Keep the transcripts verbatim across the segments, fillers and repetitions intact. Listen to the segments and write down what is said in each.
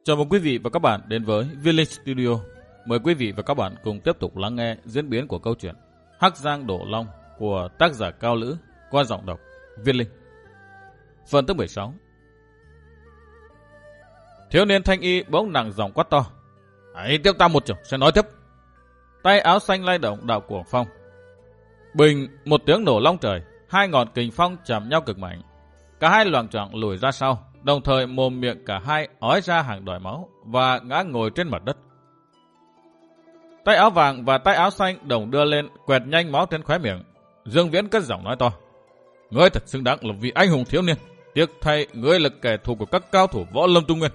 Chào mừng quý vị và các bạn đến với Village Studio. Mời quý vị và các bạn cùng tiếp tục lắng nghe diễn biến của câu chuyện Hắc Giang Đổ Long của tác giả Cao Lữ qua giọng đọc Viên Linh. Phần thứ mười sáu. Thiếu niên thanh y bỗng nặng giọng quát to: "Hãy tiếp ta một chưởng, sẽ nói tiếp." Tay áo xanh lay động đạo cuồng phong. Bình một tiếng nổ long trời, hai ngọn kình phong chạm nhau cực mạnh. Cả hai loạng choạng lùi ra sau, đồng thời mồm miệng cả hai ói ra hàng đòi máu và ngã ngồi trên mặt đất. Tay áo vàng và tay áo xanh đồng đưa lên quẹt nhanh máu trên khóe miệng. Dương Viễn cất giọng nói to: "Ngươi thật xứng đáng là vị anh hùng thiếu niên. Tiếc thay ngươi là kẻ thù của các cao thủ võ lâm Trung Nguyên."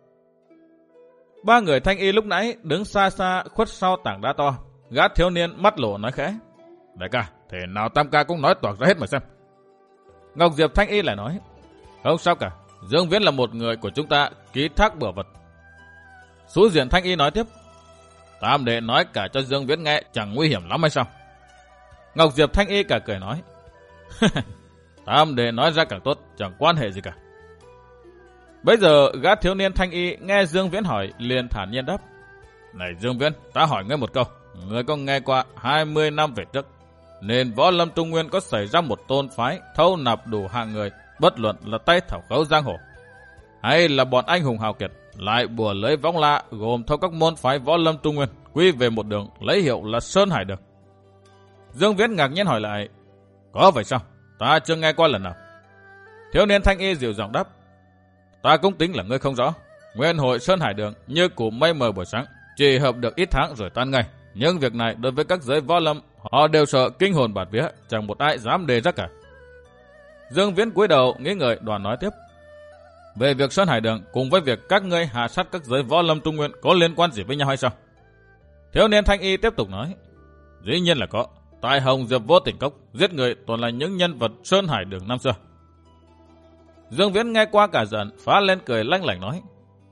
Ba người thanh y lúc nãy đứng xa xa khuất sau tảng đá to. Gã thiếu niên mắt lộ nói khẽ: "Đại ca, thể nào tam ca cũng nói toạc ra hết mà xem." Ngọc Diệp thanh y lại nói: "Không sao cả, Dương Viễn là một người của chúng ta ký thác bừa vật." Sú Diện thanh y nói tiếp: "Tam đệ nói cả cho Dương Viễn nghe chẳng nguy hiểm lắm hay sao?" Ngọc Diệp thanh y cả cười nói: "Tam đệ nói ra càng tốt, chẳng quan hệ gì cả." Bây giờ gã thiếu niên thanh y nghe Dương Viễn hỏi liền thản nhiên đáp: "Này Dương Viễn, ta hỏi ngươi một câu. Ngươi có nghe qua hai mươi năm về trước, nền võ lâm Trung Nguyên có xảy ra một tôn phái thâu nạp đủ hạng người, bất luận là tay thảo khấu giang hồ hay là bọn anh hùng hào kiệt, lại bùa lưới võng lạ gồm thâu các môn phái võ lâm Trung Nguyên, quy về một đường lấy hiệu là Sơn Hải Đường?" Dương Viễn ngạc nhiên hỏi lại: "Có vậy sao? Ta chưa nghe qua lần nào." Thiếu niên thanh y dịu giọng đáp: "Ta cũng tính là ngươi không rõ. Nguyên hội Sơn Hải Đường như củ mây mờ buổi sáng, chỉ hợp được ít tháng rồi tan ngay. Nhưng việc này đối với các giới võ lâm, họ đều sợ kinh hồn bạt vía, chẳng một ai dám đề ra cả." Dương Viễn cúi đầu nghĩ ngợi đoàn nói tiếp: "Về việc Sơn Hải Đường cùng với việc các ngươi hạ sát các giới võ lâm Trung Nguyên có liên quan gì với nhau hay sao?" Thiếu niên thanh y tiếp tục nói: "Dĩ nhiên là có. Tại Hồng Diệp Vô Tình Cốc giết người toàn là những nhân vật Sơn Hải Đường năm xưa." Dương Viễn nghe qua cả giận, phá lên cười lanh lảnh nói: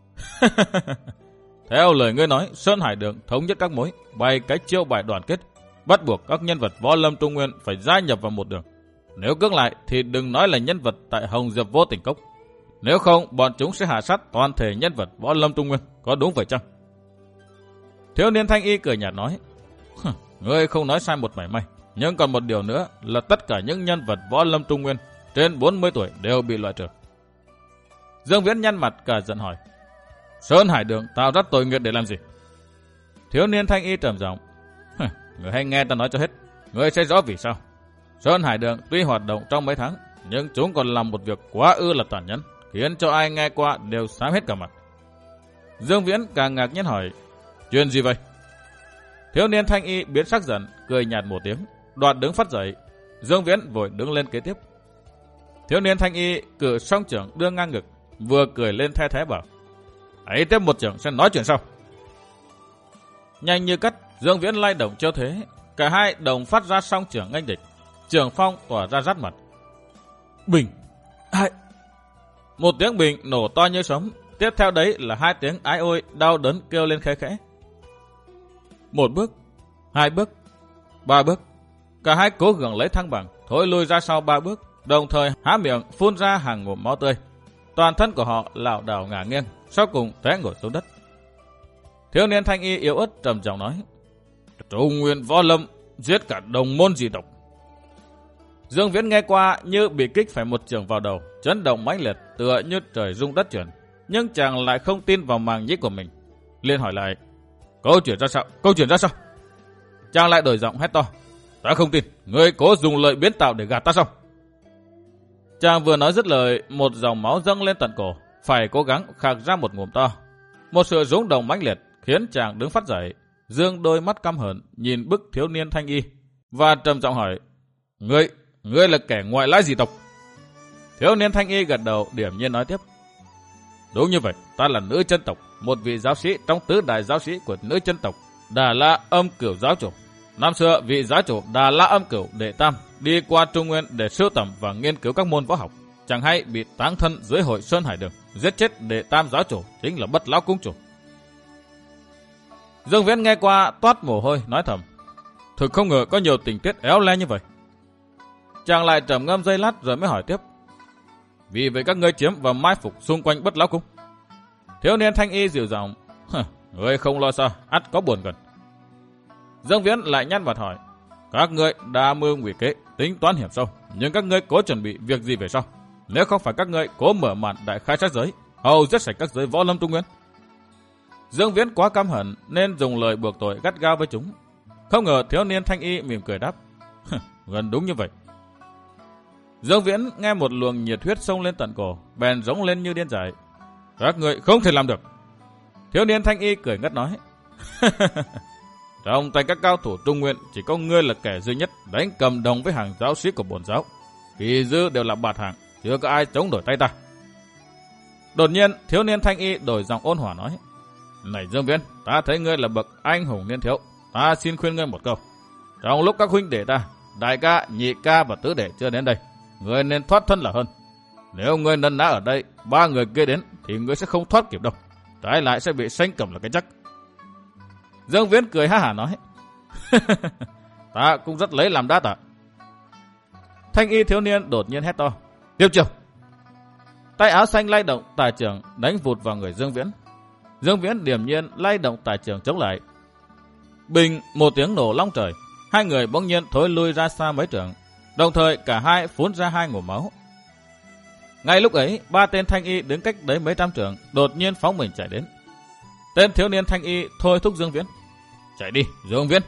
"Theo lời ngươi nói, Sơn Hải Đường thống nhất các mối, bày cái chiêu bài đoàn kết, bắt buộc các nhân vật võ lâm Trung Nguyên phải gia nhập vào một đường. Nếu cưỡng lại thì đừng nói là nhân vật tại Hồng Diệp Vô Tình Cốc. Nếu không, bọn chúng sẽ hạ sát toàn thể nhân vật võ lâm Trung Nguyên, có đúng vậy chăng?" Thiếu niên thanh y cười nhạt nói: "Ngươi không nói sai một mảy may, nhưng còn một điều nữa là tất cả những nhân vật võ lâm Trung Nguyên trên bốn mươi tuổi đều bị loại trừ." Dương Viễn nhăn mặt cả giận hỏi: "Sơn Hải Đường tạo ra tội nghiệp để làm gì?" Thiếu niên thanh y trầm giọng: "Người hãy nghe ta nói cho hết, người sẽ rõ vì sao. Sơn Hải Đường tuy hoạt động trong mấy tháng, nhưng chúng còn làm một việc quá ư là tàn nhẫn, khiến cho ai nghe qua đều xám hết cả mặt." Dương Viễn càng ngạc nhiên hỏi: "Chuyện gì vậy?" Thiếu niên thanh y biến sắc giận, cười nhạt một tiếng, đoạt đứng phát dậy. Dương Viễn vội đứng lên kế tiếp. Thiếu niên thanh y cử song trưởng đưa ngang ngực, vừa cười lên the thé bảo: "Hãy tiếp một trưởng sẽ nói chuyện sau." Nhanh như cắt, Dương Viễn lay động cho thế, cả hai đồng phát ra song trưởng nghênh địch. Trưởng phong tỏa ra rát mặt. Bình, hai. Một tiếng bình nổ to như sấm, tiếp theo đấy là hai tiếng ái ôi đau đớn kêu lên khẽ khẽ. Một bước, hai bước, ba bước, cả hai cố gắng lấy thăng bằng, thối lui ra sau ba bước, đồng thời há miệng phun ra hàng ngụm máu tươi. Toàn thân của họ lảo đảo ngả nghiêng, sau cùng té ngồi xuống đất. Thiếu niên thanh y yếu ớt trầm giọng nói: "Trung Nguyên võ lâm giết cả đồng môn dị tộc." Dương Viễn nghe qua như bị kích phải một chưởng vào đầu, chấn động mãnh liệt, tựa như trời rung đất chuyển, nhưng chàng lại không tin vào màng nhĩ của mình, liền hỏi lại: "Câu chuyện ra sao? Câu chuyện ra sao?" Chàng lại đổi giọng hét to: "Ta không tin, ngươi cố dùng lợi biến tạo để gạt ta sao?" Chàng vừa nói dứt lời, một dòng máu dâng lên tận cổ, phải cố gắng khạc ra một ngụm to. Một sự rung động mãnh liệt khiến chàng đứng phát dậy, dương đôi mắt căm hờn nhìn bức thiếu niên thanh y và trầm giọng hỏi: "Ngươi, ngươi là kẻ ngoại lai dị tộc?" Thiếu niên thanh y gật đầu, điểm nhiên nói tiếp: "Đúng như vậy, ta là nữ chân tộc, một vị giáo sĩ trong tứ đại giáo sĩ của nữ chân tộc Đà La Âm Cửu giáo chủ. Năm xưa, vị giáo chủ Đà La Âm Cửu đệ tam đi qua Trung Nguyên để sưu tầm và nghiên cứu các môn võ học, chẳng hay bị táng thân dưới hội Sơn Hải Đường, giết chết đệ tam giáo chủ chính là Bất Lão cung chủ." Dương Viễn nghe qua toát mồ hôi nói thầm: "Thực không ngờ có nhiều tình tiết éo le như vậy." Chàng lại trầm ngâm giây lát rồi mới hỏi tiếp: "Vì vậy các ngươi chiếm và mai phục xung quanh Bất Lão cung?" Thiếu niên thanh y dịu giọng, người không lo sao, ắt có buồn gần. Dương Viễn lại nhăn mặt hỏi, các ngươi đa mưu quỷ kế, tính toán hiểm sâu, nhưng các ngươi cố chuẩn bị việc gì về sau? Nếu không phải các ngươi cố mở màn đại khai sát giới, hầu giết sạch các giới võ lâm Trung Nguyên. Dương Viễn quá căm hận nên dùng lời buộc tội gắt gao với chúng. Không ngờ thiếu niên thanh y mỉm cười đáp, gần đúng như vậy. Dương Viễn nghe một luồng nhiệt huyết xông lên tận cổ, bèn rống lên như điên dại, các ngươi không thể làm được. Thiếu niên thanh y cười ngất nói, trong tay các cao thủ Trung Nguyên chỉ có ngươi là kẻ duy nhất đánh cầm đồng với hàng giáo sĩ của bổn giáo, kỳ dư đều là bạt hạng, chưa có ai chống đổi tay ta. Đột nhiên thiếu niên thanh y đổi giọng ôn hòa nói, này Dương Viễn, ta thấy ngươi là bậc anh hùng niên thiếu, ta xin khuyên ngươi một câu. Trong lúc các huynh đệ ta, đại ca, nhị ca và tứ đệ chưa đến đây, ngươi nên thoát thân là hơn. Nếu ngươi nấn ná ở đây, ba người kia đến thì ngươi sẽ không thoát kịp đâu, trái lại sẽ bị sanh cầm là cái chắc. Dương Viễn cười ha hả nói, ta cũng rất lấy làm đa tạ. Thanh y thiếu niên đột nhiên hét to, tiếp chiêu. Tay áo xanh lay động tài trưởng đánh vụt vào người Dương Viễn. Dương Viễn điềm nhiên lay động tài trưởng chống lại. Bình một tiếng nổ long trời, hai người bỗng nhiên thối lui ra xa mấy trượng, đồng thời cả hai phun ra hai ngụm máu. Ngay lúc ấy, ba tên thanh y đứng cách đấy mấy trăm trượng đột nhiên phóng mình chạy đến. Tên thiếu niên thanh y thôi thúc Dương Viễn, chạy đi Dương Viễn.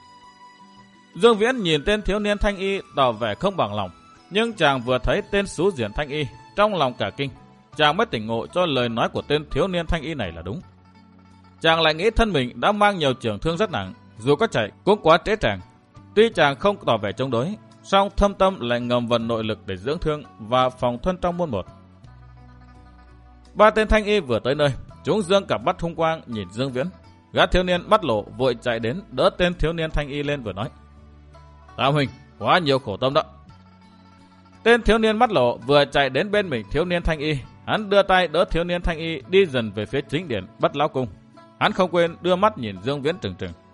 Dương Viễn nhìn tên thiếu niên thanh y tỏ vẻ không bằng lòng, nhưng chàng vừa thấy tên xú diện thanh y, trong lòng cả kinh, chàng mới tỉnh ngộ cho lời nói của tên thiếu niên thanh y này là đúng. Chàng lại nghĩ thân mình đã mang nhiều chưởng thương rất nặng, dù có chạy cũng quá trễ tràng. Tuy chàng không tỏ vẻ chống đối, song thâm tâm lại ngầm vận nội lực để dưỡng thương và phòng thân trong muôn một. Ba tên thanh y vừa tới nơi, chúng dương cặp mắt hung quang nhìn Dương Viễn. Gã thiếu niên bắt lộ vội chạy đến đỡ tên thiếu niên thanh y lên vừa nói, Tam huynh, quá nhiều khổ tâm đó. Tên thiếu niên mắt lộ vừa chạy đến bên mình thiếu niên thanh y, hắn đưa tay đỡ thiếu niên thanh y đi dần về phía chính điện Bất Lão Cung. Hắn không quên đưa mắt nhìn Dương Viễn trừng trừng.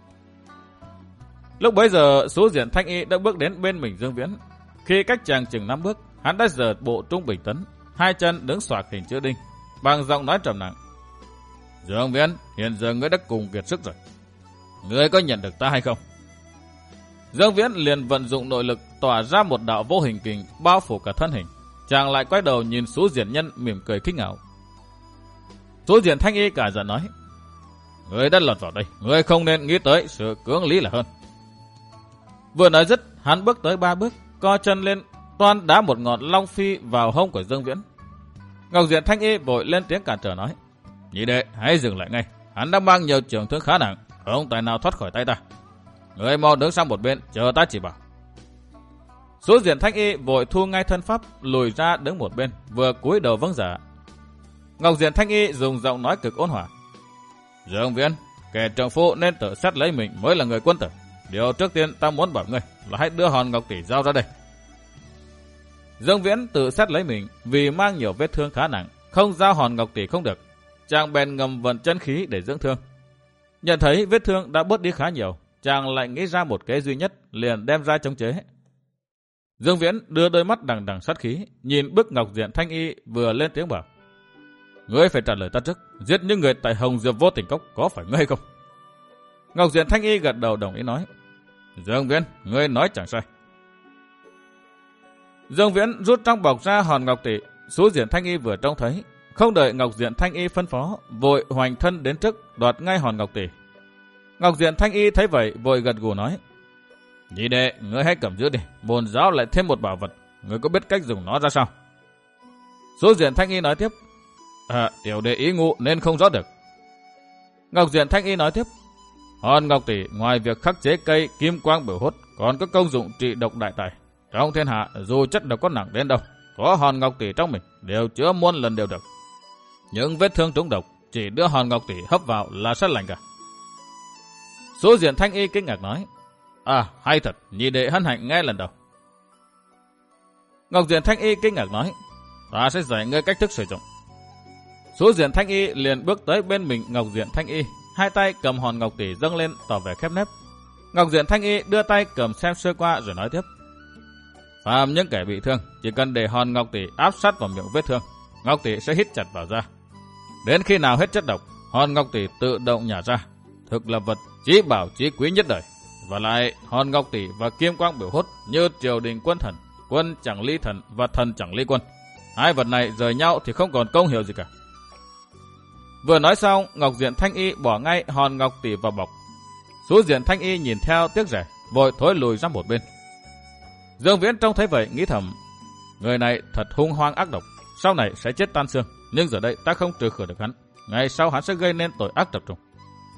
Lúc bấy giờ số diện thanh y đã bước đến bên mình Dương Viễn. Khi cách chàng chừng năm bước, hắn đã giở bộ trung bình tấn, hai chân đứng xoạc hình chữ đinh, bằng giọng nói trầm nặng, Dương Viễn, hiện giờ ngươi đã cùng kiệt sức rồi, ngươi có nhận được ta hay không? Dương Viễn liền vận dụng nội lực tỏa ra một đạo vô hình kình bao phủ cả thân hình. Chàng lại quay đầu nhìn số diện nhân mỉm cười khích ngạo. Số diện thanh y cả giận nói, ngươi đã lọt vào đây, ngươi không nên nghĩ tới sự cưỡng lý là hơn. Vừa nói dứt, hắn bước tới ba bước, co chân lên, toan đá một ngọn long phi vào hông của Dương Viễn. Ngọc Diện thanh y vội lên tiếng cản trở nói, nhị đệ hãy dừng lại ngay, hắn đã mang nhiều chưởng thương khá nặng, không tài nào thoát khỏi tay ta. Người mau đứng sang một bên, chờ ta chỉ bảo. Số diện thanh y vội thu ngay thân pháp, lùi ra đứng một bên, vừa cúi đầu vâng dạ. Ngọc Diện thanh y dùng giọng nói cực ôn hòa, Dương Viễn, kẻ trượng phu nên tự xét lấy mình mới là người quân tử. Điều trước tiên ta muốn bảo ngươi là hãy đưa hòn ngọc tỷ giao ra đây. Dương Viễn tự xét lấy mình vì mang nhiều vết thương khá nặng, không giao hòn ngọc tỷ không được. Chàng bèn ngầm vận chân khí để dưỡng thương. Nhận thấy vết thương đã bớt đi khá nhiều, chàng lại nghĩ ra một kế duy nhất, liền đem ra chống chế. Dương Viễn đưa đôi mắt đằng đằng sát khí, nhìn bức Ngọc Diện thanh y vừa lên tiếng bảo, ngươi phải trả lời ta trước, giết những người tại Hồng Diệp Vô Tình Cốc có phải ngươi không? Ngọc Diện thanh y gật đầu đồng ý nói, Dương Viễn, ngươi nói chẳng sai. Dương Viễn rút trong bọc ra hòn ngọc tỷ, số Diện thanh y vừa trông thấy, không đợi Ngọc Diện thanh y phân phó, vội hoành thân đến trước đoạt ngay hòn ngọc tỷ. Ngọc Diện thanh y thấy vậy vội gật gù nói, nhị đệ, ngươi hãy cầm giữ đi, bổn giáo lại thêm một bảo vật, ngươi có biết cách dùng nó ra sao? Số Diện thanh y nói tiếp, à, tiểu đệ ý ngu nên không rõ được. Ngọc Diện thanh y nói tiếp, hòn ngọc tỷ ngoài việc khắc chế cây kim quang biểu hốt, còn có công dụng trị độc đại tài. Trong thiên hạ dù chất độc có nặng đến đâu, có hòn ngọc tỷ trong mình đều chữa muôn lần đều được. Những vết thương trúng độc chỉ đưa hòn ngọc tỷ hấp vào là sẽ lành cả. Số Diện thanh y kinh ngạc nói, à, hay thật, nhị đệ hân hạnh nghe lần đầu. Ngọc Diện thanh y kinh ngạc nói, ta sẽ dạy ngươi cách thức sử dụng. Số Diện thanh y liền bước tới bên mình Ngọc Diện thanh y, hai tay cầm hòn ngọc tỷ dâng lên tỏ vẻ khép nép. Ngọc Diện thanh y đưa tay cầm xem sơ qua rồi nói tiếp, phàm những kẻ bị thương chỉ cần để hòn ngọc tỷ áp sát vào miệng vết thương, ngọc tỷ sẽ hít chặt vào da. Đến khi nào hết chất độc, hòn ngọc tỷ tự động nhả ra. Thực là vật chí bảo chí quý nhất đời. Và lại, hòn ngọc tỷ và kim quang biểu hốt như triều đình quân thần, quân chẳng ly thần và thần chẳng ly quân. Hai vật này rời nhau thì không còn công hiệu gì cả. Vừa nói xong, Ngọc Diện Thanh Y bỏ ngay hòn ngọc tỷ vào bọc. Sú Diện Thanh Y nhìn theo tiếc rẻ, vội thối lùi ra một bên. Dương Viễn trông thấy vậy nghĩ thầm, người này thật hung hoang ác độc, sau này sẽ chết tan xương. Nhưng giờ đây ta không trừ khử được hắn, ngày sau hắn sẽ gây nên tội ác tập trung.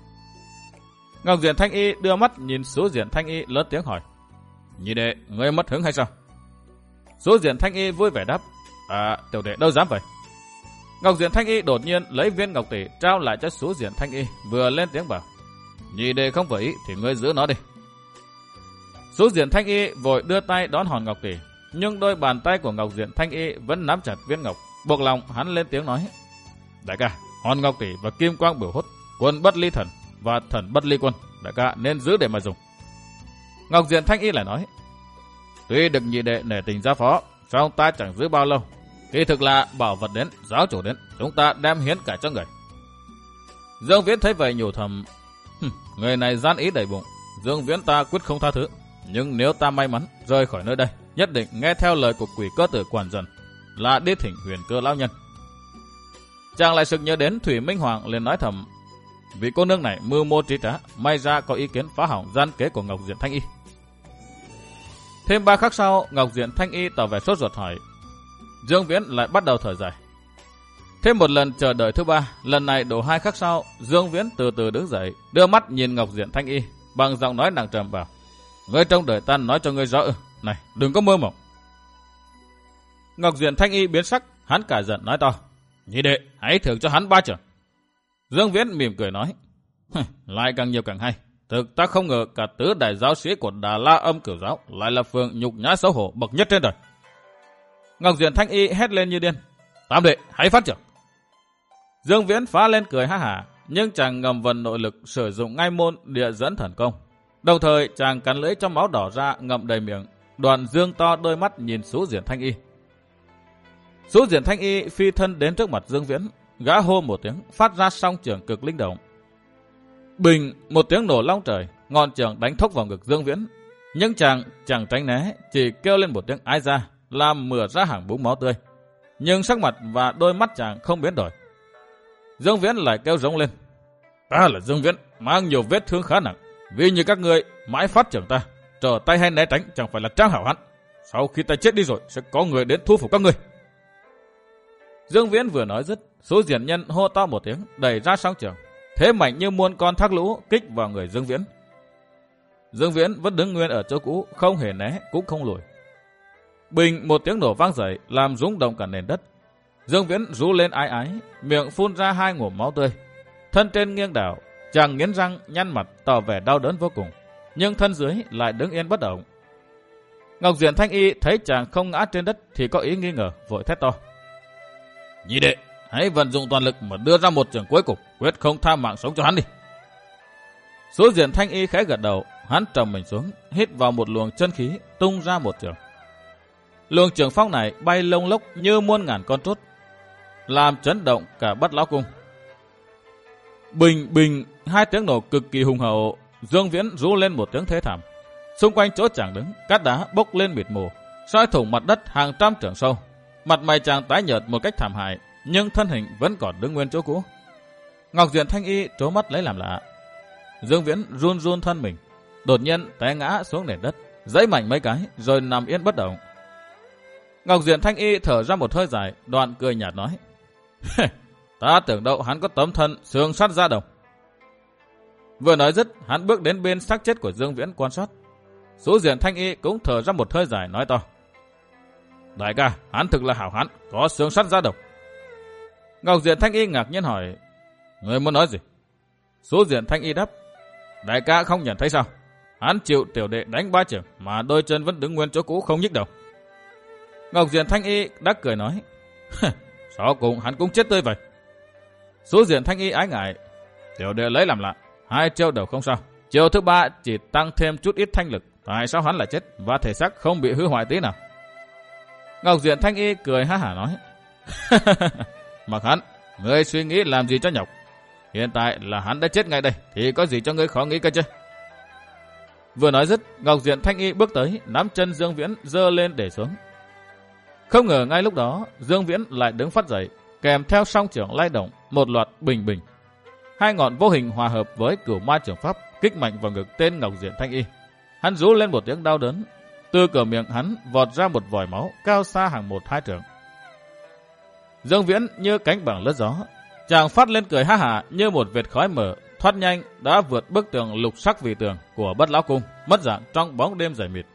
Ngọc Diện Thanh Y đưa mắt nhìn Sú Diện Thanh Y lớn tiếng hỏi, nhị đệ, ngươi mất hứng hay sao? Sú Diện Thanh Y vui vẻ đáp, à, tiểu đệ đâu dám vậy. Ngọc Diện Thanh Y đột nhiên lấy viên ngọc tỷ trao lại cho Sú Diện Thanh Y, vừa lên tiếng bảo, nhị đệ không vừa ý thì ngươi giữ nó đi. Sú Diện Thanh Y vội đưa tay đón hòn ngọc tỷ, nhưng đôi bàn tay của Ngọc Diện Thanh Y vẫn nắm chặt viên ngọc. Buộc lòng hắn lên tiếng nói, đại ca, hòn ngọc tỷ và kim quang biểu hốt, quân bất ly thần và thần bất ly quân, đại ca nên giữ để mà dùng. Ngọc Diện Thanh Y lại nói, tuy được nhị đệ nể tình giao phó, song ta chẳng giữ bao lâu. Khi thực là bảo vật đến, giáo chủ đến, chúng ta đem hiến cả cho người. Dương Viễn thấy vậy nhủ thầm, người này gian ý đầy bụng, Dương Viễn ta quyết không tha thứ. Nhưng nếu ta may mắn rời khỏi nơi đây, nhất định nghe theo lời của quỷ cơ tử quản dần, là đi thỉnh huyền cơ lão nhân. Chàng lại sực nhớ đến Thủy Minh Hoàng, liền nói thầm, vị cô nương này mưu mô trí trá, may ra có ý kiến phá hỏng gian kế của Ngọc Diện Thanh Y. Thêm ba khắc sau, Ngọc Diện Thanh Y tỏ vẻ sốt ruột hỏi. Dương Viễn lại bắt đầu thở dài. Thêm một lần chờ đợi thứ ba, lần này đổ hai khắc sau, Dương Viễn từ từ đứng dậy, đưa mắt nhìn Ngọc Diện Thanh Y, bằng giọng nói nặng trầm bảo, ngươi trông đợi ta nói cho ngươi rõ ư? Này, đừng có mơ mộng. Ngọc Diện Thanh Y biến sắc, hắn cả giận nói to, nhị đệ, hãy thưởng cho hắn ba trưởng. Dương Viễn mỉm cười nói, lại càng nhiều càng hay. Thực ta không ngờ cả tứ đại giáo sĩ của Đà La Âm Cửu Giáo lại là phường nhục nhã xấu hổ bậc nhất trên đời. Ngọc Diện Thanh Y hét lên như điên, tam đệ, hãy phát trưởng. Dương Viễn phá lên cười ha hả, nhưng chàng ngầm vận nội lực sử dụng ngay môn địa dẫn thần công. Đồng thời chàng cắn lưỡi trong máu đỏ ra ngậm đầy miệng, đoạn dương to đôi mắt nhìn Sú Diện Thanh Y. Sú Diện Thanh Y phi thân đến trước mặt Dương Viễn, gã hô một tiếng, phát ra song chưởng cực linh động. Bình, một tiếng nổ long trời, ngọn chưởng đánh thốc vào ngực Dương Viễn. Nhưng chàng chẳng tránh né, chỉ kêu lên một tiếng ái ra, làm mửa ra hàng búng máu tươi. Nhưng sắc mặt và đôi mắt chàng không biến đổi. Dương Viễn lại kêu rống lên, ta là Dương Viễn, mang nhiều vết thương khá nặng. Vì như các ngươi mãi phát trưởng ta, trở tay hay né tránh chẳng phải là trang hảo hán. Sau khi ta chết đi rồi, sẽ có người đến thu phục các ngươi. Dương Viễn vừa nói dứt, Sú Diện Nhân hô to một tiếng, đẩy ra song trường, thế mạnh như muôn con thác lũ kích vào người Dương Viễn. Dương Viễn vẫn đứng nguyên ở chỗ cũ, không hề né cũng không lùi. Bình, một tiếng nổ vang dậy, làm rung động cả nền đất. Dương Viễn rú lên ái ái, miệng phun ra hai ngụm máu tươi, thân trên nghiêng đảo, chàng nghiến răng nhăn mặt tỏ vẻ đau đớn vô cùng, nhưng thân dưới lại đứng yên bất động. Ngọc Diện Thanh Y thấy chàng không ngã trên đất thì có ý nghi ngờ, vội thét to, nhị đệ, hãy vận dụng toàn lực mà đưa ra một trường cuối cùng, quyết không tha mạng sống cho hắn đi. Sú Diện Thanh Y khẽ gật đầu, hắn trầm mình xuống, hít vào một luồng chân khí, tung ra một trường. Luồng trường phong này bay lông lốc như muôn ngàn con trốt, làm chấn động cả Bất Lão Cung. Bình bình, hai tiếng nổ cực kỳ hùng hậu. Dương Viễn rú lên một tiếng thê thảm. Xung quanh chỗ chàng đứng, cát đá bốc lên mịt mù, soi thủng mặt đất hàng trăm trượng sâu. Mặt mày chàng tái nhợt một cách thảm hại, nhưng thân hình vẫn còn đứng nguyên chỗ cũ. Ngọc Diện Thanh Y trố mắt lấy làm lạ. Dương Viễn run run thân mình, đột nhiên té ngã xuống nền đất, giãy mạnh mấy cái rồi nằm yên bất động. Ngọc Diện Thanh Y thở ra một hơi dài, đoạn cười nhạt nói, ta tưởng đâu hắn có tấm thân xương sắt da đồng. Vừa nói dứt, hắn bước đến bên xác chết của Dương Viễn quan sát. Sú Diện Thanh Y cũng thở ra một hơi dài, nói to, đại ca, hắn thực là hảo hán, có xương sắt da đồng. Ngọc Diện Thanh Y ngạc nhiên hỏi, người muốn nói gì? Sú Diện Thanh Y đáp, đại ca không nhận thấy sao? Hắn chịu tiểu đệ đánh ba trường mà đôi chân vẫn đứng nguyên chỗ cũ không nhích đâu. Ngọc Diện Thanh Y đắc cười nói, sau cùng hắn cũng chết tươi vậy. Sú Diện Thanh Y ái ngại, tiểu đệ lấy làm lạ, hai chiêu đầu không sao, chiêu thứ ba chỉ tăng thêm chút ít thanh lực, tại sao hắn lại chết và thể xác không bị hư hoại tí nào? Ngọc Diện Thanh Y cười ha hả nói, mặc hắn, Ngươi suy nghĩ làm gì cho nhọc? Hiện tại là hắn đã chết ngay đây, thì có gì cho ngươi khó nghĩ cơ chứ? Vừa nói dứt, Ngọc Diện Thanh Y bước tới, nắm chân Dương Viễn giơ lên để xuống. Không ngờ ngay lúc đó, Dương Viễn lại đứng phát dậy, kèm theo song trưởng lay động, một loạt bình bình. Hai ngọn vô hình hòa hợp với cửu ma trưởng pháp, kích mạnh vào ngực tên Ngọc Diện Thanh Y. Hắn rú lên một tiếng đau đớn, từ cửa miệng hắn vọt ra một vòi máu cao xa hàng một hai trượng. Dương Viễn như cánh bảng lướt gió, chàng phát lên cười ha hả như một vệt khói mờ, thoát nhanh đã vượt bức tường lục sắc vì tường của Bất Lão Cung, mất dạng trong bóng đêm dày mịt.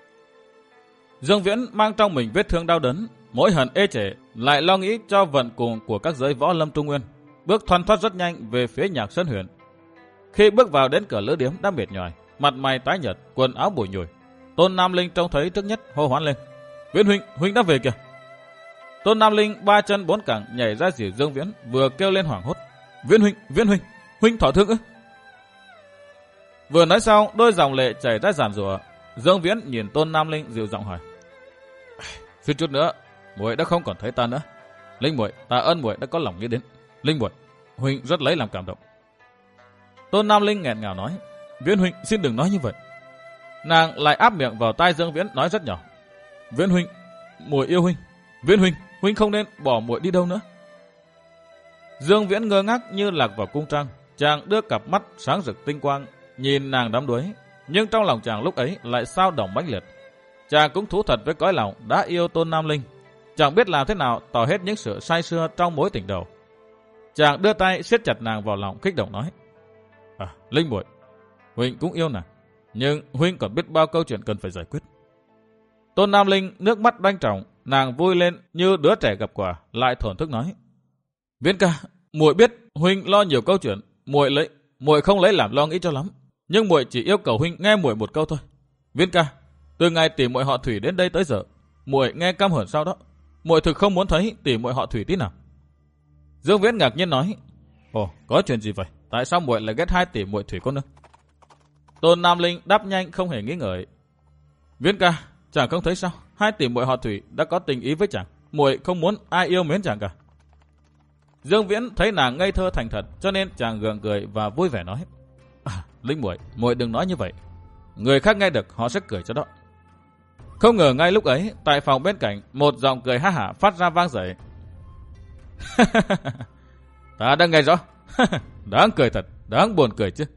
Dương Viễn mang trong mình vết thương đau đớn, mỗi hận ê chề, lại lo nghĩ cho vận cùng của các giới võ lâm Trung Nguyên, bước thoăn thoắt rất nhanh về phía Nhạc Sơn Huyền. Khi bước vào đến cửa lữ điếm đã mệt nhòi, mặt mày tái nhợt, quần áo bủi nhùi, Tôn Nam Linh trông thấy trước nhất hô hoán lên: "Viễn huynh, huynh đã về kìa!" Tôn Nam Linh ba chân bốn cẳng nhảy ra dìu Dương Viễn, vừa kêu lên hoảng hốt: "Viễn huynh, Viễn huynh, huynh thọ thương ư?" Vừa nói xong, đôi dòng lệ chảy ra giàn rủa. Dương Viễn nhìn Tôn Nam Linh dịu giọng hỏi: "Suýt chút nữa, muội đã không còn thấy ta nữa. Linh muội, ta ơn muội đã có lòng nghĩ đến. Linh muội, huynh rất lấy làm cảm động." Tôn Nam Linh nghẹn ngào nói: "Viễn huynh, xin đừng nói như vậy." Nàng lại áp miệng vào tai Dương Viễn nói rất nhỏ: "Viễn huynh, muội yêu huynh. Viễn huynh, huynh không nên bỏ muội đi đâu nữa." Dương Viễn ngơ ngác như lạc vào cung trăng, chàng đưa cặp mắt sáng rực tinh quang nhìn nàng đắm đuối, nhưng trong lòng chàng lúc ấy lại sao động mãnh liệt. Chàng cũng thú thật với cõi lòng đã yêu Tôn Nam Linh, chẳng biết làm thế nào tỏ hết những sự say sưa trong mối tình đầu. Chàng đưa tay siết chặt nàng vào lòng, kích động nói: "À, Linh muội, huynh cũng yêu nàng, nhưng huynh còn biết bao câu chuyện cần phải giải quyết." Tôn Nam Linh nước mắt đanh trọng, nàng vui lên như đứa trẻ gặp quà, lại thổn thức nói: "Viễn ca, muội biết huynh lo nhiều câu chuyện, muội lấy muội không lấy làm lo nghĩ cho lắm, nhưng muội chỉ yêu cầu huynh nghe muội một câu thôi. Viễn ca, từ ngày tỷ muội họ Thủy đến đây tới giờ, muội nghe căm hờn sao đó, muội thực không muốn thấy tỷ muội họ Thủy tí nào." Dương Viễn ngạc nhiên nói: "Ồ, có chuyện gì vậy? Tại sao muội lại ghét hai tỷ muội Thủy cô nương?" Tôn Nam Linh đáp nhanh không hề nghĩ ngợi: "Viễn ca, chàng không thấy sao? Hai tỷ muội họ Thủy đã có tình ý với chàng, muội không muốn ai yêu mến chàng cả." Dương Viễn thấy nàng ngây thơ thành thật, cho nên chàng gượng cười và vui vẻ nói: "À, Linh muội, muội đừng nói như vậy. Người khác nghe được họ sẽ cười cho đó." Không ngờ ngay lúc ấy, tại phòng bên cạnh, một giọng cười ha hả phát ra vang dậy: "Ta đã nghe rõ." "Đáng cười thật, đáng buồn cười chứ."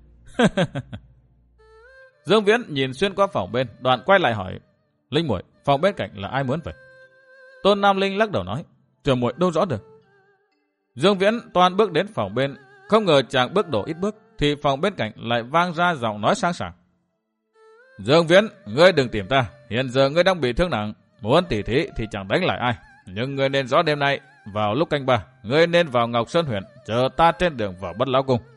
Dương Viễn nhìn xuyên qua phòng bên, đoạn quay lại hỏi: "Linh muội, phòng bên cạnh là ai muốn vậy?" Tôn Nam Linh lắc đầu nói: "Tiểu muội đâu rõ được." Dương Viễn toan bước đến phòng bên, không ngờ chàng bước đổ ít bước, thì phòng bên cạnh lại vang ra giọng nói sang sảng: "Dương Viễn, ngươi đừng tìm ta, hiện giờ ngươi đang bị thương nặng, muốn tỉ thí thì chẳng đánh lại ai, nhưng ngươi nên rõ đêm nay vào lúc canh ba, ngươi nên vào Ngọc Sơn Huyện chờ ta trên đường vào Bất Lão Cung."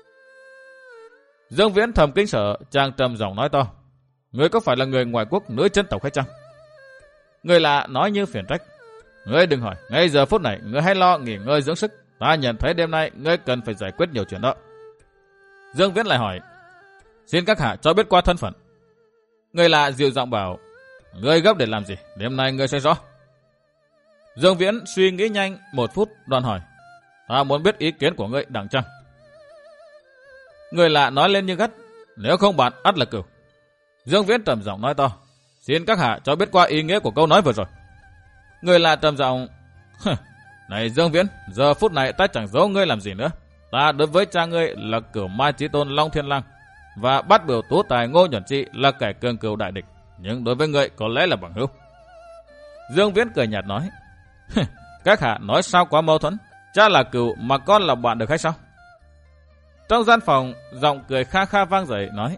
Dương Viễn thầm kinh sợ, chàng trầm giọng nói to: "Ngươi có phải là người ngoại quốc nữ chân tộc hay chăng?" Người lạ nói như phiền trách: "Ngươi đừng hỏi, ngay giờ phút này ngươi hãy lo nghỉ ngơi dưỡng sức, ta nhận thấy đêm nay ngươi cần phải giải quyết nhiều chuyện đó." Dương Viễn lại hỏi: "Xin các hạ cho biết qua thân phận." Người lạ dịu giọng bảo: "Ngươi gấp để làm gì, đêm nay ngươi sẽ rõ." Dương Viễn suy nghĩ nhanh một phút, đoạn hỏi: "Ta muốn biết ý kiến của ngươi đặng chăng?" Người lạ nói lên như gắt: "Nếu không bạn ắt là cửu." Dương Viễn trầm giọng nói to: "Xin các hạ cho biết qua ý nghĩa của câu nói vừa rồi." Người lạ trầm giọng: "Này Dương Viễn, giờ phút này ta chẳng giấu ngươi làm gì nữa. Ta đối với cha ngươi là Cửu Ma Chí Tôn Long Thiên Lang và Bát Biểu Tú Tài Ngô Nhuận Trị là kẻ cường cừu đại địch, nhưng đối với ngươi có lẽ là bằng hữu." Dương Viễn cười nhạt nói: "Các hạ nói sao quá mâu thuẫn, cha là cừu mà con là bạn được hay sao?" Trong gian phòng, giọng cười kha kha vang dậy nói: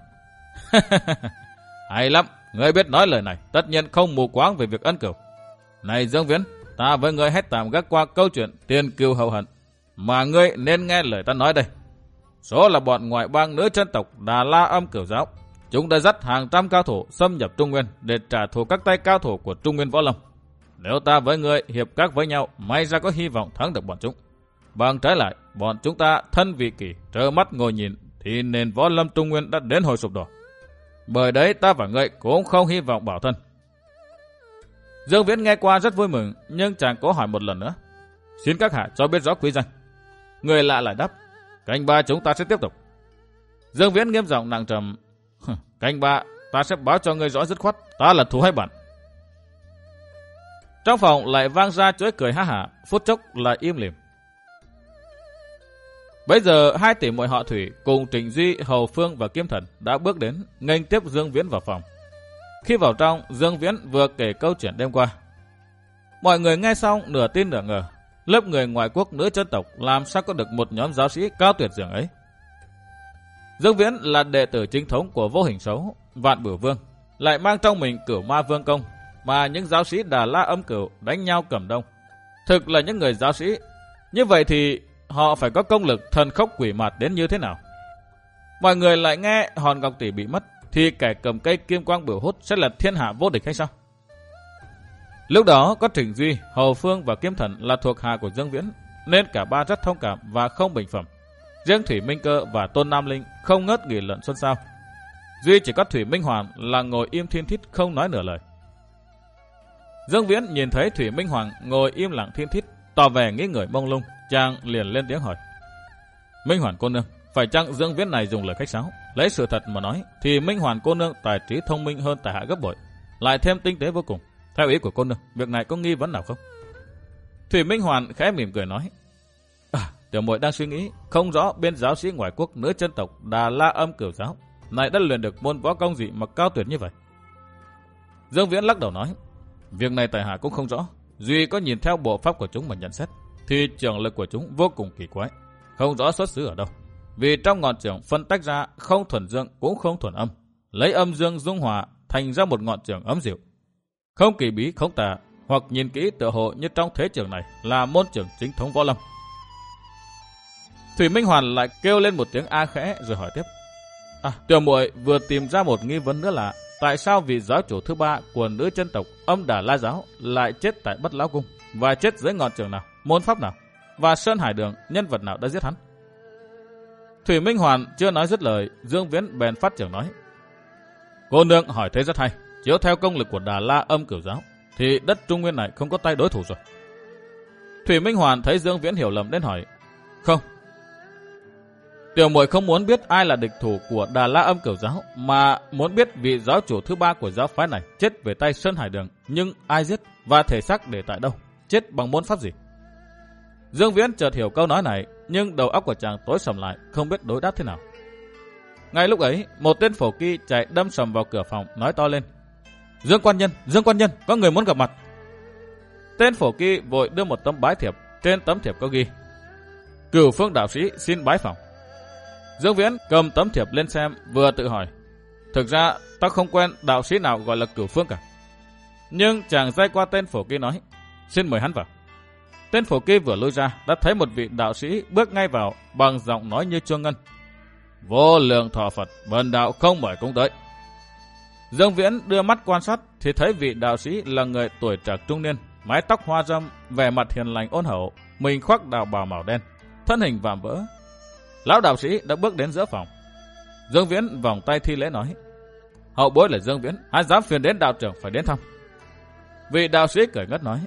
"Hay lắm, ngươi biết nói lời này, tất nhiên không mù quáng về việc ân cửu. Này Dương Viễn, ta với ngươi hãy tạm gác qua câu chuyện tiền cừu hậu hận, mà ngươi nên nghe lời ta nói đây. Số là bọn ngoại bang nữ chân tộc Đà La Âm Cửu Giáo, chúng đã dắt hàng trăm cao thủ xâm nhập Trung Nguyên để trả thù các tay cao thủ của Trung Nguyên Võ Lâm. Nếu ta với ngươi hiệp các với nhau, may ra có hy vọng thắng được bọn chúng. Bằng trái lại, bọn chúng ta thân vị kỷ trơ mắt ngồi nhìn, thì nền Võ Lâm Trung Nguyên đã đến hồi sụp đổ. Bởi đấy ta và ngươi cũng không hy vọng bảo thân." Dương Viễn nghe qua rất vui mừng, nhưng chàng cố hỏi một lần nữa: "Xin các hạ cho biết rõ quý danh." Người lạ lại đáp, canh ba chúng ta sẽ tiếp tục. Dương Viễn nghiêm giọng nặng trầm, canh ba, ta sẽ báo cho ngươi rõ dứt khoát, ta là thù hay bạn. Trong phòng lại vang ra chuỗi cười ha hả, phút chốc lại im lìm. Bây giờ hai tỷ muội họ Thủy cùng Trịnh Duy, Hầu Phương và Kim Thần đã bước đến nghênh tiếp Dương Viễn vào phòng. Khi vào trong, Dương Viễn vừa kể câu chuyện đêm qua. Mọi người nghe xong nửa tin nửa ngờ, lớp người ngoại quốc nữ chân tộc làm sao có được một nhóm giáo sĩ cao tuyệt dường ấy. Dương Viễn là đệ tử chính thống của Vô Hình Xấu, Vạn Bửu Vương, lại mang trong mình Cửu Ma Vương công, mà những giáo sĩ Đà La Âm Cửu đánh nhau cầm đông. Thực là những người giáo sĩ, như vậy thì họ phải có công lực thần khốc quỷ mạt đến như thế nào? Mọi người lại nghe Hòn Ngọc Tỷ bị mất, thì kẻ cầm cây kim quang bửu hút sẽ là thiên hạ vô địch hay sao? Lúc đó có Trịnh Duy, Hầu Phương và Kim Thần là thuộc hạ của Dương Viễn, nên cả ba rất thông cảm và không bình phẩm. Riêng Thủy Minh Cơ và Tôn Nam Linh không ngớt nghị luận xôn xao. Duy chỉ có Thủy Minh Hoàng là ngồi im thiên thít không nói nửa lời. Dương Viễn nhìn thấy Thủy Minh Hoàng ngồi im lặng thiên thít, tỏ vẻ nghĩ người mông lung, chàng liền lên tiếng hỏi. Minh Hoàng cô nương, phải chăng Dương Viễn này dùng lời khách sáo? Lấy sự thật mà nói, thì Minh Hoàng cô nương tài trí thông minh hơn tại hạ gấp bội, lại thêm tinh tế vô cùng. Theo ý của cô nương, việc này có nghi vấn nào không? Thủy Minh Hoàng khẽ mỉm cười nói. À, tiểu muội đang suy nghĩ, không rõ bên giáo sĩ ngoại quốc nữ chân tộc Đà La Âm Cửu giáo này đã luyện được môn võ công gì mà cao tuyệt như vậy? Dương Viễn lắc đầu nói. Việc này tại hạ cũng không rõ. Duy có nhìn theo bộ pháp của chúng mà nhận xét, thì trường lực của chúng vô cùng kỳ quái, không rõ xuất xứ ở đâu. Vì trong ngọn trường phân tách ra không thuần dương cũng không thuần âm, lấy âm dương dung hòa thành ra một ngọn trường ấm dịu, không kỳ bí không tà, hoặc nhìn kỹ tựa hồ như trong thế trường này là môn trường chính thống võ lâm. Thủy Minh Hoàn lại kêu lên một tiếng a khẽ rồi hỏi tiếp. À, tiểu muội vừa tìm ra một nghi vấn nữa là tại sao vị giáo chủ thứ ba của nữ chân tộc Âm Đà La giáo lại chết tại Bất Lão Cung, và chết dưới ngọn trường nào, môn pháp nào, và Sơn Hải Đường nhân vật nào đã giết hắn? Thủy Minh Hoàn chưa nói dứt lời, Dương Viễn bèn phát trưởng nói. Cô nương hỏi thế rất hay. Chiếu theo công lực của Đà La Âm Cửu giáo thì đất Trung Nguyên này không có tay đối thủ rồi. Thủy Minh Hoàn thấy Dương Viễn hiểu lầm đến hỏi. Không, tiểu muội không muốn biết ai là địch thủ của Đà La Âm Cửu giáo, mà muốn biết vị giáo chủ thứ ba của giáo phái này chết về tay Sơn Hải Đường, nhưng ai giết và thể xác để tại đâu, chết bằng môn pháp gì? Dương Viễn chợt hiểu câu nói này, nhưng đầu óc của chàng tối sầm lại, không biết đối đáp thế nào. Ngay lúc ấy, một tên phổ kỳ chạy đâm sầm vào cửa phòng, nói to lên. Dương quan nhân, Dương quan nhân, có người muốn gặp mặt. Tên phổ kỳ vội đưa một tấm bái thiệp, trên tấm thiệp có ghi: Cửu Phương đạo sĩ xin bái phòng. Dương Viễn cầm tấm thiệp lên xem, vừa tự hỏi. Thực ra ta không quen đạo sĩ nào gọi là Cửu Phương cả. Nhưng chàng dây qua tên phổ kỳ nói. Xin mời hắn vào. Tên phổ kỳ vừa lui ra, đã thấy một vị đạo sĩ bước ngay vào, bằng giọng nói như chuông ngân. Vô lượng thọ Phật, bần đạo không mời cũng tới. Dương Viễn đưa mắt quan sát thì thấy vị đạo sĩ là người tuổi trạc trung niên, mái tóc hoa râm, vẻ mặt hiền lành ôn hậu, mình khoác đạo bào màu đen, thân hình vạm vỡ. Lão đạo sĩ đã bước đến giữa phòng. Dương Viễn vòng tay thi lễ nói. Hậu bối là Dương Viễn, hãy dám phiền đến đạo trưởng phải đến thăm. Vị đạo sĩ cười ngất nói.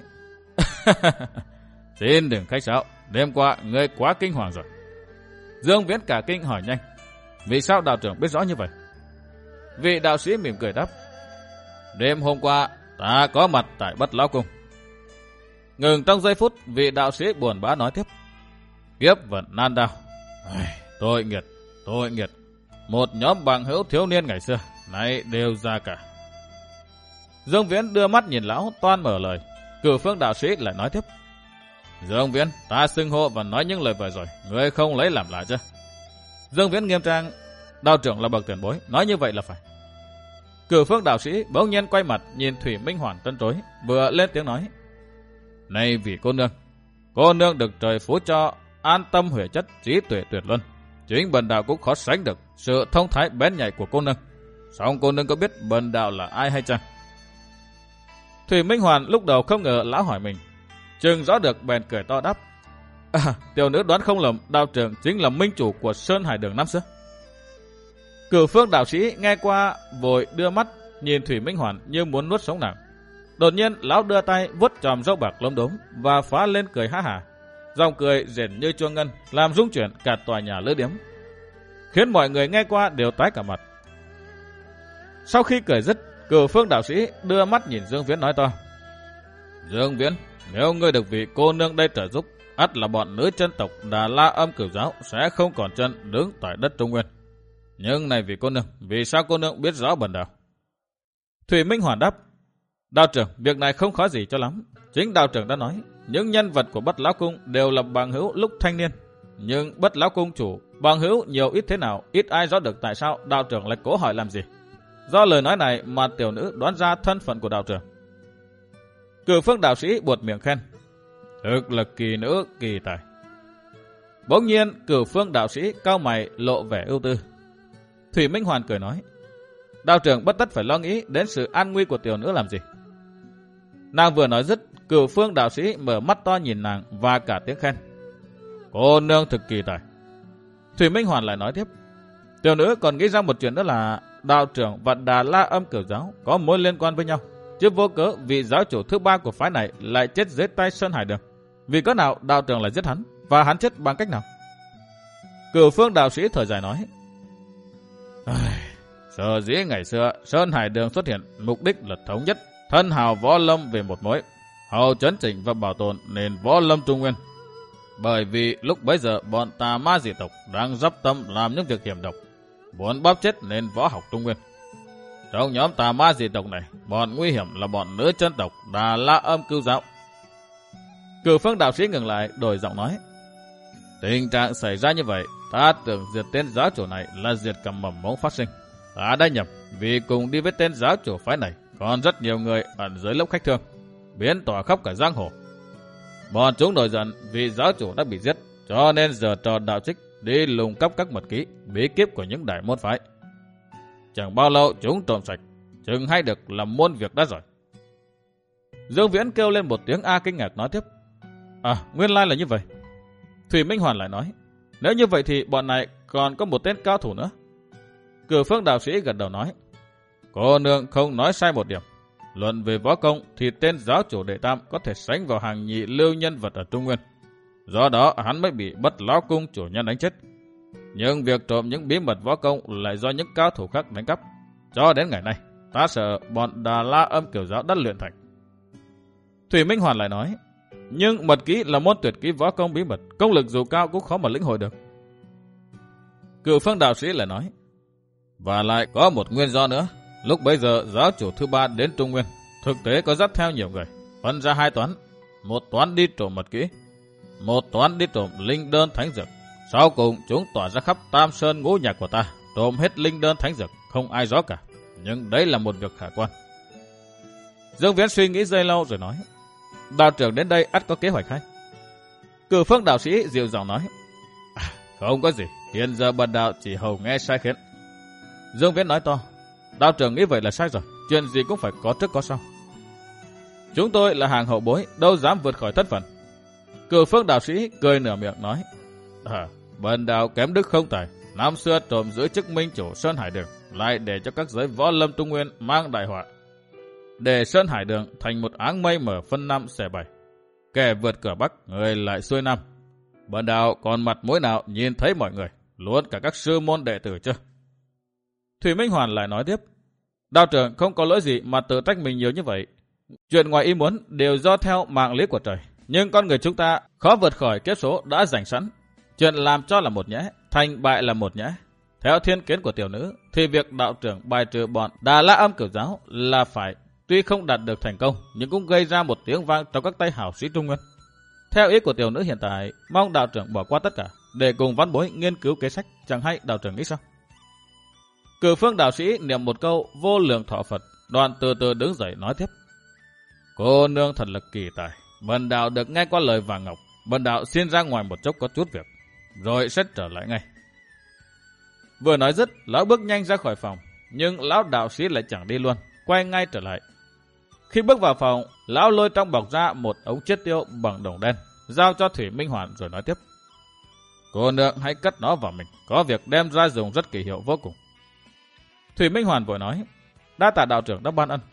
Xin đừng khách sáo, đêm qua ngươi quá kinh hoàng rồi. Dương Viễn cả kinh hỏi nhanh. Vì sao đạo trưởng biết rõ như vậy? Vị đạo sĩ mỉm cười đáp. Đêm hôm qua ta có mặt tại Bất Lão Cung. Ngừng trong giây phút, vị đạo sĩ buồn bã nói tiếp. Kiếp vận nan đao, tội nghiệt, tội nghiệt. Một nhóm bằng hữu thiếu niên ngày xưa nay đều ra cả. Dương Viễn đưa mắt nhìn lão, toan mở lời. Cửu Phương đạo sĩ lại nói tiếp. Dương Viễn, ta xưng hô và nói những lời vừa rồi, ngươi không lấy làm lạ chứ? Dương Viễn nghiêm trang. Đạo trưởng là bậc tiền bối, nói như vậy là phải. Cửu Phương đạo sĩ bỗng nhiên quay mặt nhìn Thủy Minh Hoàn trân trối, vừa lên tiếng nói. Này vị cô nương, cô nương được trời phú cho an tâm huệ chất, trí tuệ tuyệt luân. Chính bần đạo cũng khó sánh được sự thông thái bén nhạy của cô nương. Song cô nương có biết bần đạo là ai hay chăng? Thủy Minh Hoàn lúc đầu không ngờ lão hỏi mình, chừng rõ được bèn cười to đáp. À, tiểu nữ đoán không lầm, đạo trưởng chính là minh chủ của Sơn Hải Đường năm xưa. Cửu Phương đạo sĩ nghe qua vội đưa mắt nhìn Thủy Minh Hoàn như muốn nuốt sống nàng. Đột nhiên lão đưa tay vuốt chòm râu bạc lốm đốm và phá lên cười ha hả. Dòng cười rền như chuông ngân, làm rung chuyển cả tòa nhà lữ điếm, khiến mọi người nghe qua đều tái cả mặt. Sau khi cười dứt, Cửu Phương đạo sĩ đưa mắt nhìn Dương Viễn nói to: Dương Viễn, nếu ngươi được vị cô nương đây trợ giúp, ắt là bọn nữ chân tộc Đà La Âm Cửu giáo sẽ không còn chân đứng tại đất Trung Nguyên. Nhưng này vị cô nương, vì sao cô nương biết rõ bần đạo? Thủy Minh Hoàn đáp: Đạo trưởng, việc này không khó gì cho lắm. Chính đạo trưởng đã nói, những nhân vật của Bất Lão Cung đều là bằng hữu lúc thanh niên. Nhưng Bất Lão Cung chủ, bằng hữu nhiều ít thế nào, ít ai rõ được tại sao đạo trưởng lại cố hỏi làm gì. Do lời nói này mà tiểu nữ đoán ra thân phận của đạo trưởng. Cửu Phương đạo sĩ buột miệng khen: Thực là kỳ nữ kỳ tài. Bỗng nhiên Cửu Phương đạo sĩ cau mày lộ vẻ ưu tư. Thủy Minh Hoàn cười nói: Đạo trưởng bất tất phải lo nghĩ đến sự an nguy của tiểu nữ làm gì. Nàng vừa nói dứt, Cửu Phương đạo sĩ mở mắt to nhìn nàng và cả tiếng khen: Cô nương thực kỳ tài. Thủy Minh Hoàn lại nói tiếp: Tiểu nữ còn nghĩ ra một chuyện nữa là đạo trưởng và Đà La Âm Cửu giáo có mối liên quan với nhau, chứ vô cớ vị giáo chủ thứ ba của phái này lại chết dưới tay Sơn Hải Đường. Vì cớ nào đạo trưởng lại giết hắn, và hắn chết bằng cách nào? Cửu Phương đạo sĩ thở dài nói: Sở dĩ ngày xưa Sơn Hải Đường xuất hiện mục đích là thống nhất thân hào võ lâm về một mối, hầu chấn chỉnh và bảo tồn nền võ lâm Trung Nguyên. Bởi vì lúc bấy giờ bọn tà ma dị tộc đang dắp tâm làm những việc hiểm độc, muốn bóp chết nền võ học Trung Nguyên. Trong nhóm tà ma dị tộc này, bọn nguy hiểm là bọn nữ chân tộc Đà La Âm Cửu giáo. Cửu Phương đạo sĩ ngừng lại, đổi giọng nói: Tình trạng xảy ra như vậy, ta tưởng diệt tên giáo chủ này là diệt cả mầm mống phát sinh. Ta đã nhầm, vì cùng đi với tên giáo chủ phái này còn rất nhiều người ẩn dưới lớp khách thương, biến tỏa khắp cả giang hồ. Bọn chúng nổi giận vì giáo chủ đã bị giết, cho nên giờ trò đạo trích đi lùng cắp các mật ký, bí kíp của những đại môn phái. Chẳng bao lâu chúng trộm sạch, chừng hay được làm muôn việc đã rồi. Dương Viễn kêu lên một tiếng a kinh ngạc nói tiếp: À, nguyên lai là như vậy. Thủy Minh Hoàn lại nói: Nếu như vậy thì bọn này còn có một tên cao thủ nữa. Cửu Phương đạo sĩ gật đầu nói: Cô nương không nói sai một điểm. Luận về võ công thì tên giáo chủ đệ tam có thể sánh vào hàng nhị lưu nhân vật ở Trung Nguyên. Do đó hắn mới bị Bất Lão Cung chủ nhân đánh chết. Nhưng việc trộm những bí mật võ công lại do những cao thủ khác đánh cắp. Cho đến ngày nay, ta sợ bọn Đà La Âm Cửu giáo đã luyện thành. Thủy Minh Hoàn lại nói: Nhưng mật ký là môn tuyệt ký võ công bí mật, công lực dù cao cũng khó mà lĩnh hội được. Cửu Phương đạo sĩ lại nói: Và lại có một nguyên do nữa. Lúc bấy giờ giáo chủ thứ ba đến Trung Nguyên, thực tế có dắt theo nhiều người, phân ra hai toán. Một toán đi trộm mật kỹ, một toán đi trộm linh đơn thánh dược. Sau cùng chúng tỏa ra khắp Tam Sơn ngũ nhạc của ta, trộm hết linh đơn thánh dược, không ai rõ cả. Nhưng đấy là một việc khả quan. Dương Viễn suy nghĩ giây lâu rồi nói: Đạo trưởng đến đây ắt có kế hoạch hay? Cửu Phương đạo sĩ dịu giọng nói: à, Không có gì, hiện giờ bần đạo chỉ hầu nghe sai khiến. Dương Viễn nói to: Đạo trưởng nghĩ vậy là sai rồi, chuyện gì cũng phải có trước có sau. Chúng tôi là hàng hậu bối, đâu dám vượt khỏi thân phận. Cửu Phương đạo sĩ cười nửa miệng nói: À, bần đạo kém đức không tài, năm xưa trộm giữ chức minh chủ Sơn Hải Đường, lại để cho các giới võ lâm Trung Nguyên mang đại họa, để Sơn Hải Đường thành một áng mây mở phân năm xẻ bảy. Kẻ vượt cửa Bắc, người lại xuôi Nam. Bần đạo còn mặt mũi nào nhìn thấy mọi người, luôn cả các sư môn đệ tử chưa? Thủy Minh Hoàn lại nói tiếp: Đạo trưởng không có lỗi gì mà tự trách mình nhiều như vậy. Chuyện ngoài ý muốn đều do theo mạng lưới của trời. Nhưng con người chúng ta khó vượt khỏi kiếp số đã dành sẵn. Chuyện làm cho là một nhẽ, thành bại là một nhẽ. Theo thiên kiến của tiểu nữ, thì việc đạo trưởng bài trừ bọn Đà La Âm Cửu giáo là phải, tuy không đạt được thành công, nhưng cũng gây ra một tiếng vang trong các tay hảo sĩ Trung Nguyên. Theo ý của tiểu nữ hiện tại, mong đạo trưởng bỏ qua tất cả, để cùng văn bối nghiên cứu kế sách, chẳng hay đạo trưởng nghĩ sao? Cửu Phương đạo sĩ niệm một câu vô lượng thọ Phật, đoạn từ từ đứng dậy nói tiếp: Cô nương thật là kỳ tài. Bần đạo được nghe qua lời vàng ngọc, bần đạo xin ra ngoài một chốc có chút việc, rồi sẽ trở lại ngay. Vừa nói dứt, lão bước nhanh ra khỏi phòng, nhưng lão đạo sĩ lại chẳng đi luôn, quay ngay trở lại. Khi bước vào phòng, lão lôi trong bọc ra một ống chiết tiêu bằng đồng đen, giao cho Thủy Minh Hoàn rồi nói tiếp: Cô nương hãy cất nó vào mình, có việc đem ra dùng rất kỳ hiệu vô cùng. Thủy Minh Hoàn vội nói: Đa tạ đạo trưởng đã ban ân.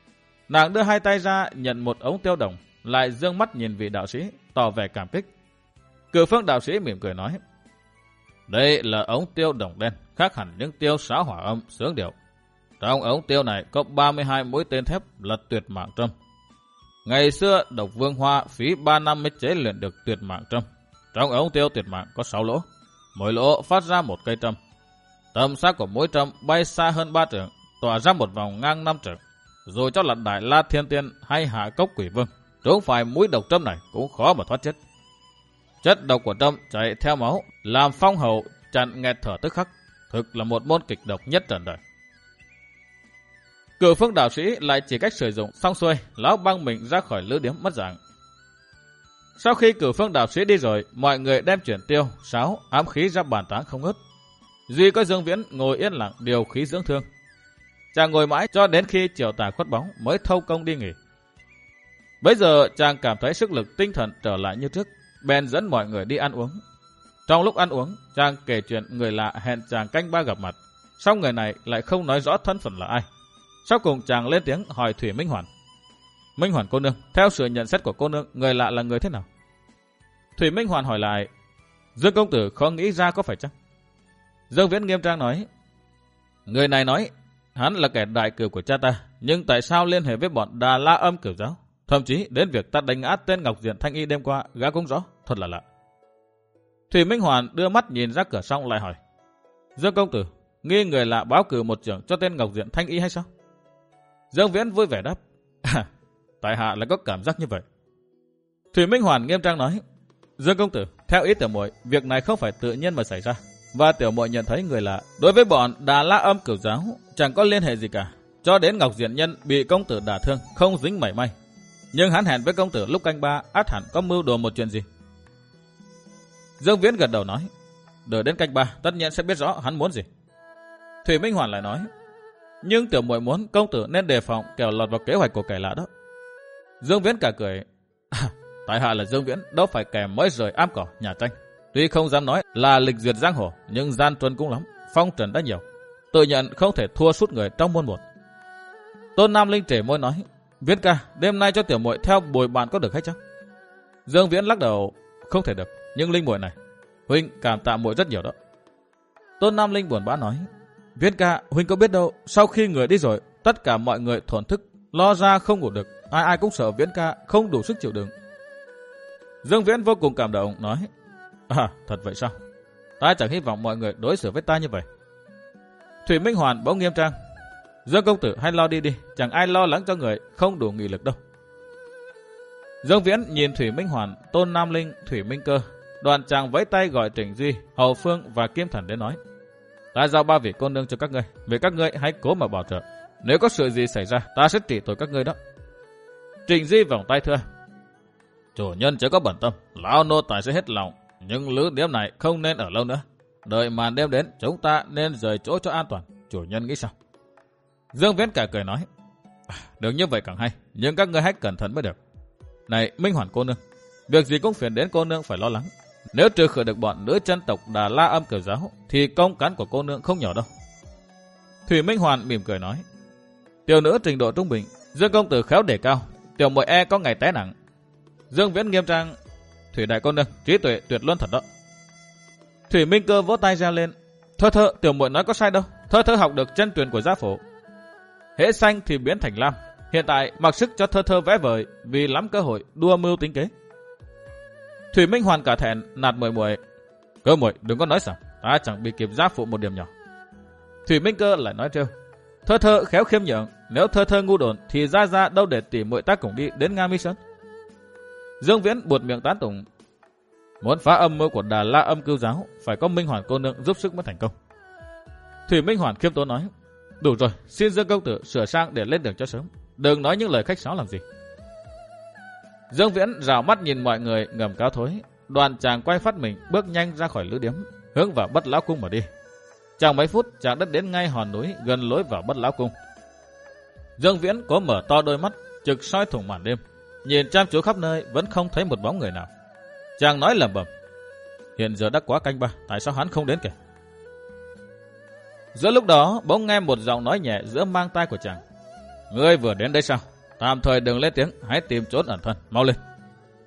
Nàng đưa hai tay ra nhận một ống tiêu đồng, lại dương mắt nhìn vị đạo sĩ, tỏ vẻ cảm kích. Cự Phương đạo sĩ mỉm cười nói, đây là ống tiêu đồng đen, khác hẳn những tiêu sáo hỏa âm sướng điệu. Trong ống tiêu này có ba mươi hai mũi tên thép là tuyệt mạng trâm. Ngày xưa Độc Vương Hoa phí ba năm mới chế luyện được tuyệt mạng trâm. Trong ống tiêu tuyệt mạng có sáu lỗ, mỗi lỗ phát ra một cây trâm. Tầm xác của mỗi trâm bay xa hơn ba trượng, tỏa ra một vòng ngang năm trượng. Dù cho là Đại La Thiên Tiên hay Hạ Cốc Quỷ Vương, trúng phải mũi độc trâm này cũng khó mà thoát chết. Chất độc của trâm chạy theo máu, làm phong hầu chặn nghẹt thở tức khắc, thực là một môn kịch độc nhất trần đời. Cự Phương đạo sĩ lại chỉ cách sử dụng xong xuôi, lão băng mình ra khỏi lữ điếm mất dạng. Sau khi Cự Phương đạo sĩ đi rồi, mọi người đem chuyển tiêu, sáo, ám khí ra bàn tán không ngớt. Duy có Dương Viễn ngồi yên lặng điều khí dưỡng thương. Chàng ngồi mãi cho đến khi chiều tà khuất bóng mới thâu công đi nghỉ. Bây giờ chàng cảm thấy sức lực tinh thần trở lại như trước, bèn dẫn mọi người đi ăn uống. Trong lúc ăn uống, chàng kể chuyện người lạ hẹn chàng canh ba gặp mặt, song người này lại không nói rõ thân phận là ai. Sau cùng chàng lên tiếng hỏi Thủy Minh Hoàn. Minh Hoàn cô nương, theo sự nhận xét của cô nương, người lạ là người thế nào? Thủy Minh Hoàn hỏi lại, Dương công tử khó nghĩ ra có phải chăng? Dương Viễn nghiêm trang nói, người này nói hắn là kẻ đại cửu của cha ta, nhưng tại sao liên hệ với bọn Đà La Âm Cửu giáo? Thậm chí đến việc ta đánh ngã tên Ngọc Diện Thanh Y đêm qua, gã cũng rõ, thật là lạ. Thủy Minh Hoàn đưa mắt nhìn ra cửa xong lại hỏi, Dương công tử, nghi người lạ báo cử một trưởng cho tên Ngọc Diện Thanh Y hay sao? Dương Viễn vui vẻ đáp, à, tại hạ lại có cảm giác như vậy. Thủy Minh Hoàn nghiêm trang nói, Dương công tử, theo ý tiểu muội, việc này không phải tự nhiên mà xảy ra, và tiểu muội nhận thấy người lạ đối với bọn Đà La Âm Cửu giáo chẳng có liên hệ gì cả, cho đến Ngọc Diện Nhân bị công tử đả thương không dính mảy may. Nhưng hắn hẹn với công tử lúc canh ba, ắt hẳn có mưu đồ một chuyện gì. Dương Viễn gật đầu nói, đợi đến canh ba tất nhiên sẽ biết rõ hắn muốn gì. Thủy Minh Hoàn lại nói, nhưng tiểu muội muốn công tử nên đề phòng kẻo lọt vào kế hoạch của kẻ lạ đó. Dương Viễn cả cười, à, tại hạ là Dương Viễn, đâu phải kẻ mới rời ám cỏ nhà tranh. Tuy không dám nói là lịch duyệt giang hồ, nhưng gian truân cũng lắm, phong trần đã nhiều, tự nhận không thể thua sút người trong môn một. Tôn Nam Linh trề môi nói, Viễn ca, đêm nay cho tiểu muội theo bồi bạn có được hay chăng? Dương Viễn lắc đầu, không thể được, nhưng Linh muội này, huynh cảm tạ muội rất nhiều đó. Tôn Nam Linh buồn bã nói, Viễn ca, huynh có biết đâu, sau khi người đi rồi, tất cả mọi người thổn thức, lo ra không ngủ được, ai ai cũng sợ Viễn ca không đủ sức chịu đựng. Dương Viễn vô cùng cảm động nói, à, thật vậy sao? Ta chẳng hy vọng mọi người đối xử với ta như vậy. Thủy Minh Hoàn bỗng nghiêm trang, Dương công tử hãy lo đi đi, chẳng ai lo lắng cho người không đủ nghị lực đâu. Dương Viễn nhìn Thủy Minh Hoàn, Tôn Nam Linh, Thủy Minh Cơ, đoàn chàng vẫy tay gọi Trịnh Duy, Hầu Phương và Kim Thần đến nói, ta giao ba vị cô nương cho các ngươi, vì các ngươi hãy cố mà bảo trợ. Nếu có sự gì xảy ra, ta sẽ trị tội các ngươi đó. Trịnh Duy vòng tay thưa, chủ nhân chớ có bận tâm, lão nô tài sẽ hết lòng, nhưng lữ điếm này không nên ở lâu nữa. Đợi màn đêm đến, chúng ta nên rời chỗ cho an toàn. Chủ nhân nghĩ sao? Dương Viễn cả cười nói, à, được như vậy càng hay, nhưng các ngươi hãy cẩn thận mới được. Này Minh Hoàn cô nương, việc gì cũng phiền đến cô nương phải lo lắng. Nếu trừ khử được bọn nữ chân tộc Đà La Âm Cửu giáo, thì công cán của cô nương không nhỏ đâu. Thủy Minh Hoàn mỉm cười nói, tiểu nữ trình độ trung bình, Dương công tử khéo đề cao, tiểu muội e có ngày té nặng. Dương Viễn nghiêm trang, Thủy đại cô nương trí tuệ tuyệt luân thật đó. Thủy Minh Cơ vỗ tay ra lên, thơ thơ, tiểu muội nói có sai đâu, thơ thơ học được chân truyền của gia phổ. Hễ xanh thì biến thành lam, hiện tại mặc sức cho thơ thơ vẽ vời, vì lắm cơ hội đua mưu tính kế. Thủy Minh Hoàn cả thẹn nạt muội muội, cơ muội đừng có nói sao, ta chẳng bị kịp gia phụ một điểm nhỏ. Thủy Minh Cơ lại nói trêu, thơ thơ khéo khiêm nhượng, nếu thơ thơ ngu đồn thì ra ra đâu để tỉ muội ta cùng đi đến Nga Mi Sơn. Dương Viễn buột miệng tán tụng, muốn phá âm mưu của Đà La Âm Cửu giáo, phải có Minh Hoàn cô nương giúp sức mới thành công. Thủy Minh Hoàn khiêm tốn nói, đủ rồi, xin Dương công tử sửa sang để lên đường cho sớm, đừng nói những lời khách sáo làm gì. Dương Viễn rào mắt nhìn mọi người ngầm cáo thối, đoàn chàng quay phát mình bước nhanh ra khỏi lữ điếm, hướng vào Bất Lão Cung mà đi. Chẳng mấy phút chàng đã đến ngay hòn núi gần lối vào Bất Lão Cung. Dương Viễn cố mở to đôi mắt trực soi thủng màn đêm, nhìn chăm chú khắp nơi vẫn không thấy một bóng người nào. Chàng nói lẩm bẩm, hiện giờ đã quá canh ba, tại sao hắn không đến kìa? Giữa lúc đó bỗng nghe một giọng nói nhẹ giữa mang tai của chàng, ngươi vừa đến đây sao? Tạm thời đừng lên tiếng, hãy tìm trốn ẩn thân, mau lên.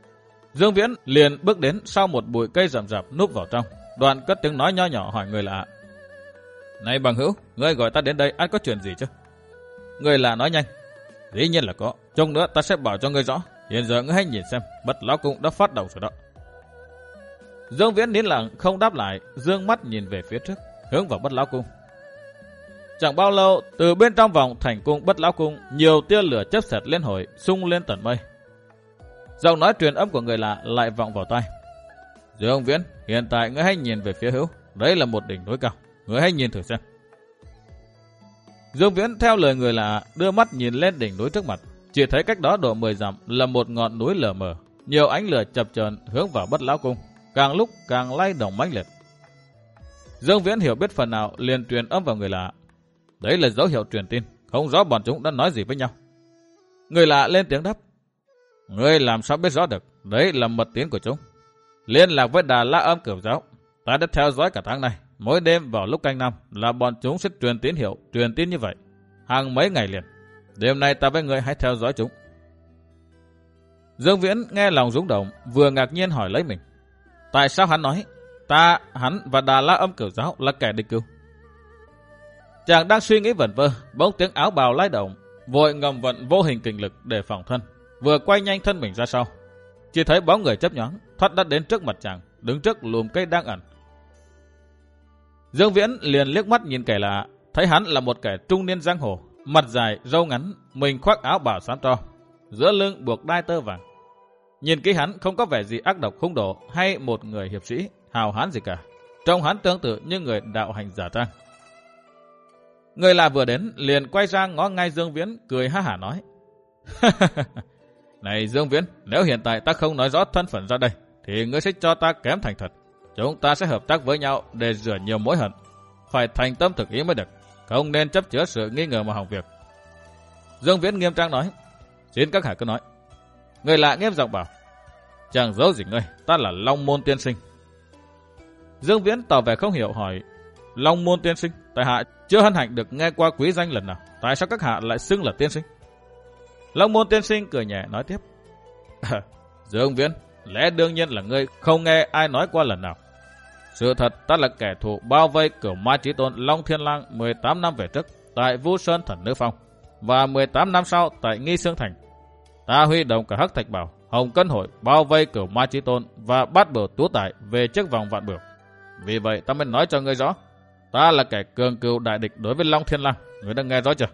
Dương Viễn liền bước đến sau một bụi cây rậm rạp núp vào trong, đoạn cất tiếng nói nho nhỏ hỏi người lạ. Này bằng hữu, ngươi gọi ta đến đây ăn có chuyện gì chứ? Người lạ nói nhanh. Dĩ nhiên là có, chốc nữa ta sẽ bảo cho ngươi rõ. Hiện giờ ngươi hãy nhìn xem, Bất Lão Cung đã phát động rồi đó. Dương Viễn nín lặng không đáp lại, dương mắt nhìn về phía trước, hướng vào Bất Lão Cung. Chẳng bao lâu, từ bên trong vòng thành cung Bất Lão Cung, nhiều tia lửa chớp xẹt liên hồi, sung lên tận mây. Giọng nói truyền âm của người lạ lại vọng vào tai. Dương Viễn, hiện tại ngươi hãy nhìn về phía hữu, đấy là một đỉnh núi cao, ngươi hãy nhìn thử xem. Dương Viễn theo lời người lạ đưa mắt nhìn lên đỉnh núi trước mặt, chỉ thấy cách đó độ mười dặm là một ngọn núi lờ mờ, nhiều ánh lửa chập chờn hướng vào Bất Lão Cung, càng lúc càng lay động mãnh liệt. Dương Viễn hiểu biết phần nào liền truyền âm vào người lạ. Đấy là dấu hiệu truyền tin, không rõ bọn chúng đã nói gì với nhau. Người lạ lên tiếng đáp. Ngươi làm sao biết rõ được, đấy là mật tín của chúng. Liên lạc với Đà La Âm Cửu Giáo, ta đã theo dõi cả tháng này, mỗi đêm vào lúc canh năm là bọn chúng sẽ truyền tín hiệu, truyền tin như vậy, hàng mấy ngày liền. Đêm nay ta với ngươi hãy theo dõi chúng. Dương Viễn nghe lòng rung động, vừa ngạc nhiên hỏi lấy mình. Tại sao hắn nói, ta, hắn và Đà La Âm Cửu Giáo là kẻ địch cừu? Chàng đang suy nghĩ vẩn vơ, bỗng tiếng áo bào lay động, vội ngầm vận vô hình kình lực để phòng thân, vừa quay nhanh thân mình ra sau. Chỉ thấy bóng người chớp nhoáng thoát đã đến trước mặt chàng, đứng trước lùm cây đang ẩn. Dương Viễn liền liếc mắt nhìn kẻ lạ, thấy hắn là một kẻ trung niên giang hồ, mặt dài, râu ngắn, mình khoác áo bào xám tro, giữa lưng buộc đai tơ vàng. Nhìn kỹ hắn không có vẻ gì ác độc hung độ hay một người hiệp sĩ hào hán gì cả, trông hắn tương tự như người đạo hành giả trang. Người lạ vừa đến liền quay ra ngó ngay Dương Viễn, cười ha hả nói. Này Dương Viễn, nếu hiện tại ta không nói rõ thân phận ra đây, thì ngươi sẽ cho ta kém thành thật. Chúng ta sẽ hợp tác với nhau để rửa nhiều mối hận. Phải thành tâm thực ý mới được, không nên chấp chứa sự nghi ngờ mà hỏng việc. Dương Viễn nghiêm trang nói. Xin các hạ cứ nói. Người lạ nghiêm giọng bảo. Chẳng giấu gì ngươi, ta là Long Môn Tiên Sinh. Dương Viễn tỏ vẻ không hiểu hỏi. Long Môn Tiên Sinh, tại hạ chưa hân hạnh được nghe qua quý danh lần nào, tại sao các hạ lại xưng là tiên sinh? Long Môn Tiên Sinh cười nhẹ nói tiếp. Dương Viễn, lẽ đương nhiên là ngươi không nghe ai nói qua lần nào. Sự thật ta là kẻ thù bao vây Cửu Ma Chí Tôn Long Thiên Lang mười tám năm về trước tại Vu Sơn Thần Nữ Phong và mười tám năm sau tại Nghi Sương Thành. Ta huy động cả Hắc Thạch Bảo, Hồng Cân Hội bao vây Cửu Ma Chí Tôn và Bát Bửu Tú Tài về trước vòng vạn bửu. Vì vậy ta mới nói cho ngươi rõ, ta là kẻ cường cừu đại địch đối với Long Thiên Lang. Ngươi đã nghe rõ chưa?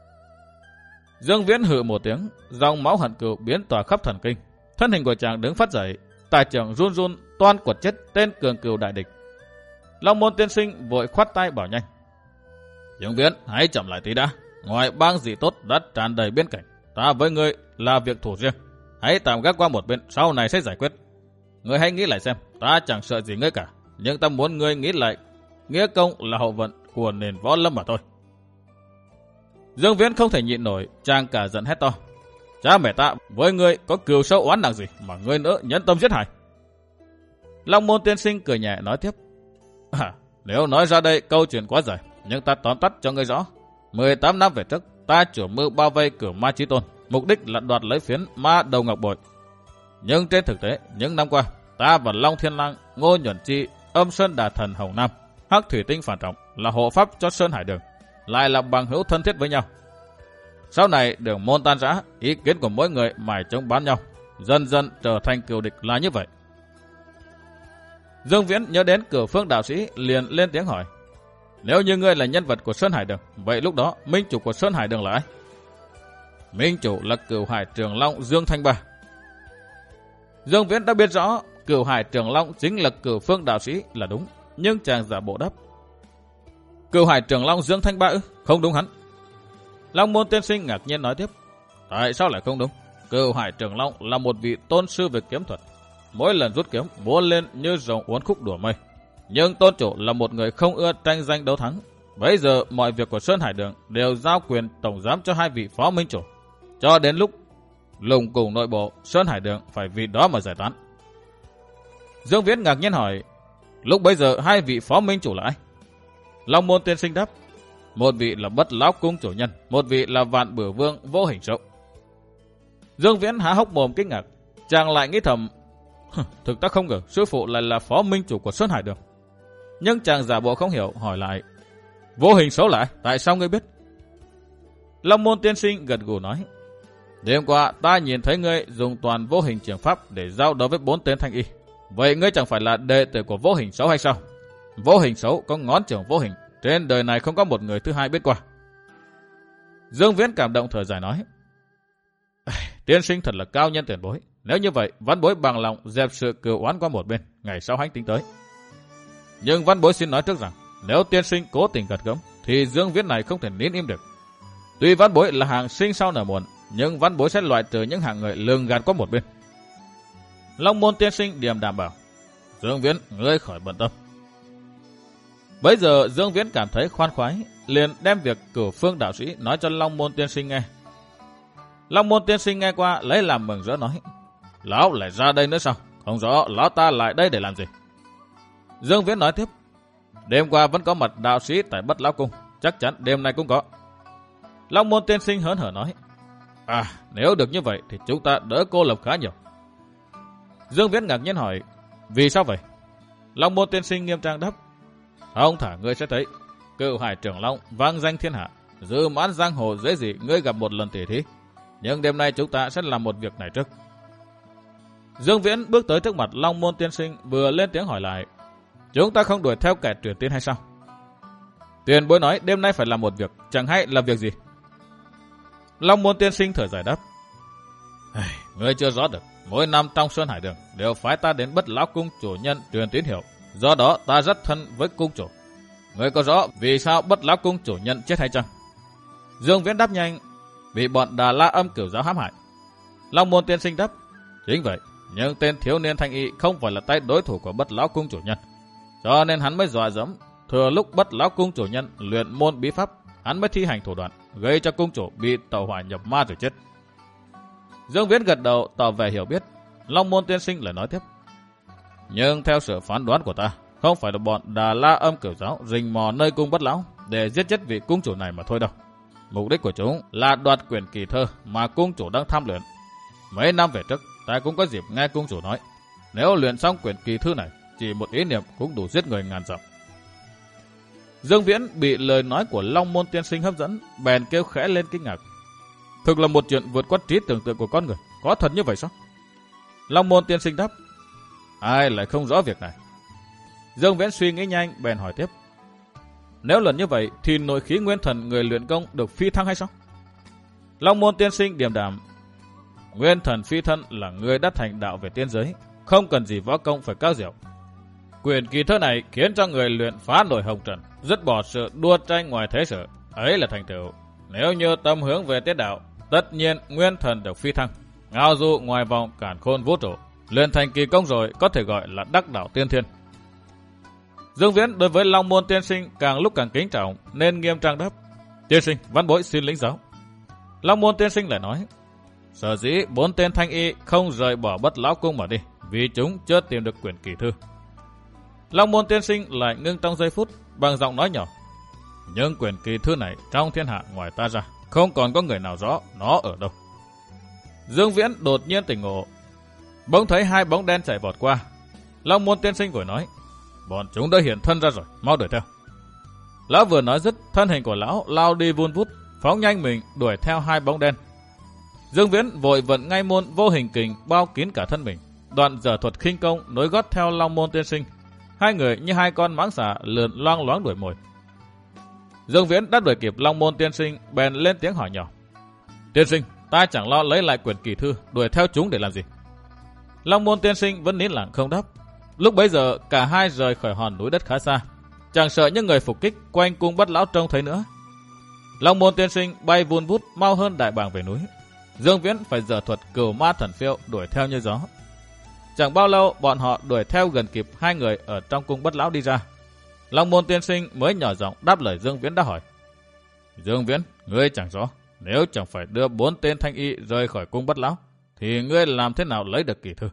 Dương Viễn hừ một tiếng, dòng máu hận cừu biến tỏa khắp thần kinh. Thân hình của chàng đứng phát dậy, tài trưởng run run toan quật chết tên cường cừu đại địch. Long Môn Tiên Sinh vội khoát tay bảo nhanh. Dương Viễn, hãy chậm lại tí đã. Ngoài bang dị tốt đã tràn đầy biên cảnh, ta với ngươi là việc thủ riêng. Hãy tạm gác qua một bên, sau này sẽ giải quyết. Ngươi hãy nghĩ lại xem, ta chẳng sợ gì ngươi cả, nhưng ta muốn ngươi nghĩ lại, nghĩa công là hậu vận của nền võ lâm mà thôi. Dương Viễn không thể nhịn nổi, chàng cả giận hét to. Cha mẹ ta với ngươi có cừu sâu oán nặng gì mà ngươi nữa nhẫn tâm giết hại? Long Môn Tiên Sinh cười nhẹ nói tiếp. À, nếu nói ra đây câu chuyện quá dài, nhưng ta tóm tắt cho ngươi rõ. mười tám năm về trước, ta chủ mưu bao vây Cửu Ma Chí Tôn, mục đích là đoạt lấy phiến ma đầu ngọc bội. Nhưng trên thực tế, những năm qua, ta và Long Thiên Lang, Ngô Nhuận Chi, Âm Sơn Đà Thần Hồng Nam, Hắc Thủy Tinh Phản Trọng là hộ pháp cho Sơn Hải Đường, lại là bằng hữu thân thiết với nhau. Sau này đường môn tan rã, ý kiến của mỗi người mải chống bán nhau, dần dần trở thành cừu địch là như vậy. Dương Viễn nhớ đến Cửu Phương đạo sĩ liền lên tiếng hỏi. Nếu như ngươi là nhân vật của Sơn Hải Đường, vậy lúc đó minh chủ của Sơn Hải Đường là ai? Minh chủ là Cửu Hải Trường Long Dương Thanh Ba. Dương Viễn đã biết rõ Cửu Hải Trường Long chính là Cửu Phương đạo sĩ là đúng, nhưng chàng giả bộ đáp. Cửu Hải Trường Long Dương Thanh Ba ư? Không đúng hắn. Long Môn Tiên Sinh ngạc nhiên nói tiếp. Tại sao lại không đúng? Cửu Hải Trường Long là một vị tôn sư về kiếm thuật, mỗi lần rút kiếm múa lên như rồng uốn khúc đùa mây. Nhưng tôn chủ là một người không ưa tranh giành đấu thắng. Bây giờ mọi việc của Sơn Hải Đường đều giao quyền tổng giám cho hai vị phó minh chủ. Cho đến lúc lùng cùng nội bộ, Sơn Hải Đường phải vì đó mà giải tán. Dương Viễn ngạc nhiên hỏi. Lúc bây giờ hai vị phó minh chủ là ai? Long Môn Tiên Sinh đáp. Một vị là Bất Lão Cung chủ nhân, một vị là Vạn Bửu Vương Vô Hình Sậu. Dương Viễn há hốc mồm kinh ngạc. Chàng lại nghĩ thầm, Thực ta không ngờ sư phụ lại là phó minh chủ của Sơn Hải Đường. Nhưng chàng giả bộ không hiểu hỏi lại, Vô Hình xấu lại, tại sao ngươi biết? Long Môn tiên sinh gật gù nói, đêm qua ta nhìn thấy ngươi dùng toàn vô hình trường pháp để giao đấu với bốn tên thanh y. Vậy ngươi chẳng phải là đệ tử của Vô Hình xấu hay sao? Vô Hình xấu có ngón trường vô hình, trên đời này không có một người thứ hai biết qua. Dương Viễn cảm động thở dài nói, tiên sinh thật là cao nhân tiền bối. Nếu như vậy, văn bối bằng lòng dẹp sự cừu oán qua một bên, ngày sau hãnh tính tới. Nhưng văn bối xin nói trước rằng, nếu tiên sinh cố tình gật gẫm, thì Dương Viễn này không thể nín im được. Tuy văn bối là hàng sinh sau nở muộn, nhưng văn bối sẽ loại trừ những hạng người lường gạt qua một bên. Long Môn tiên sinh điềm đạm bảo, Dương Viễn, ngươi khỏi bận tâm. Bấy giờ Dương Viễn cảm thấy khoan khoái, liền đem việc Cửu Phương đạo sĩ nói cho Long Môn tiên sinh nghe. Long Môn tiên sinh nghe qua lấy làm mừng rỡ nói, lão lại ra đây nữa sao? Không rõ lão ta lại đây để làm gì? Dương Viễn nói tiếp, đêm qua vẫn có mặt đạo sĩ tại Bất Lão Cung, chắc chắn đêm nay cũng có. Long Môn tiên sinh hớn hở nói, à, nếu được như vậy thì chúng ta đỡ cô lập khá nhiều. Dương Viễn ngạc nhiên hỏi, vì sao vậy? Long Môn tiên sinh nghiêm trang đáp, không thả ngươi sẽ thấy, Cựu Hải trưởng long vang danh thiên hạ, dư mãn giang hồ dễ gì ngươi gặp một lần tỉ thí. Nhưng đêm nay chúng ta sẽ làm một việc này trước. Dương Viễn bước tới trước mặt Long Môn tiên sinh, vừa lên tiếng hỏi lại, chúng ta không đuổi theo kẻ truyền tin hay sao? Tiền bối nói đêm nay phải làm một việc, chẳng hay là việc gì? Long Môn tiên sinh thở dài đáp, ngươi chưa rõ được, mỗi năm trong Sơn Hải Đường đều phái ta đến Bất Lão Cung chủ nhân truyền tín hiệu, do đó ta rất thân với cung chủ. Ngươi có rõ vì sao Bất Lão Cung chủ nhân chết hay chăng? Dương Viễn đáp nhanh, bị bọn Đà La Âm Cửu giáo hãm hại. Long Môn tiên sinh đáp, chính vậy, nhưng tên thiếu niên thanh y không phải là tay đối thủ của Bất Lão Cung chủ nhân, cho nên hắn mới dọa dẫm. Thừa lúc Bất Lão Cung chủ nhân luyện môn bí pháp, hắn mới thi hành thủ đoạn gây cho cung chủ bị tẩu hỏa nhập ma rồi chết. Dương Viễn gật đầu tỏ vẻ hiểu biết. Long Môn tiên sinh lại nói tiếp, nhưng theo sự phán đoán của ta, không phải là bọn Đà La Âm Cửu giáo rình mò nơi cung Bất Lão để giết chết vị cung chủ này mà thôi đâu. Mục đích của chúng là đoạt quyển kỳ thơ mà cung chủ đang tham luyện. Mấy năm về trước, ta cũng có dịp nghe cung chủ nói, nếu luyện xong quyển kỳ thư này, chỉ một ý niệm cũng đủ giết người ngàn dặm. Dương Viễn bị lời nói của Long Môn tiên sinh hấp dẫn, bèn kêu khẽ lên kinh ngạc. Thực là một chuyện vượt qua trí tưởng tượng của con người, có thật như vậy sao? Long Môn tiên sinh đáp, ai lại không rõ việc này? Dương Viễn suy nghĩ nhanh, bèn hỏi tiếp, nếu lần như vậy thì nội khí nguyên thần người luyện công được phi thăng hay sao? Long Môn tiên sinh điềm đạm, nguyên thần phi thân là người đã thành đạo về tiên giới, không cần gì võ công phải cao diệu. Quyền kỳ thơ này khiến cho người luyện phá nổi hồng trần, dứt bỏ sự đua tranh ngoài thế sự, ấy là thành tựu. Nếu như tâm hướng về tiết đạo, tất nhiên nguyên thần được phi thăng, ngao du ngoài vòng càn khôn vũ trụ, luyện thành kỳ công rồi có thể gọi là đắc đạo tiên thiên. Dương Viễn đối với Long Môn tiên sinh càng lúc càng kính trọng, nên nghiêm trang đáp, tiên sinh văn bối xin lĩnh giáo. Long Môn tiên sinh lại nói, sở dĩ bốn tên thanh y không rời bỏ Bất Lão Cung mà đi, vì chúng chưa tìm được quyển kỳ thư. Long Môn tiên sinh lại ngưng trong giây phút, bằng giọng nói nhỏ, nhưng quyển kỳ thư này trong thiên hạ ngoài ta ra, không còn có người nào rõ nó ở đâu. Dương Viễn đột nhiên tỉnh ngộ, bỗng thấy hai bóng đen chạy vọt qua. Long Môn tiên sinh vội nói, bọn chúng đã hiện thân ra rồi, mau đuổi theo. Lão vừa nói dứt, thân hình của lão lao đi vun vút, phóng nhanh mình đuổi theo hai bóng đen. Dương Viễn vội vận ngay môn vô hình kình bao kín cả thân mình, đoạn dở thuật khinh công nối gót theo Long Môn tiên sinh. Hai người như hai con mãng xà lượn loang loáng đuổi mồi. Dương Viễn đã đuổi kịp Long Môn tiên sinh, bèn lên tiếng hỏi nhỏ, tiên sinh, ta chẳng lo lấy lại quyển kỳ thư, đuổi theo chúng để làm gì? Long Môn tiên sinh vẫn nín lặng không đáp. Lúc bấy giờ cả hai rời khỏi hòn núi đất khá xa, chẳng sợ những người phục kích quanh cung Bất Lão trông thấy nữa. Long Môn tiên sinh bay vun vút mau hơn đại bàng về núi. Dương Viễn phải dở thuật Cửu Ma Thần Phiêu đuổi theo như gió. Chẳng bao lâu bọn họ đuổi theo gần kịp hai người ở trong cung Bất Lão đi ra. Long Môn tiên sinh mới nhỏ giọng đáp lời Dương Viễn đã hỏi, Dương Viễn, ngươi chẳng rõ, nếu chẳng phải đưa bốn tên thanh y rời khỏi cung Bất Lão, thì ngươi làm thế nào lấy được kỳ thư?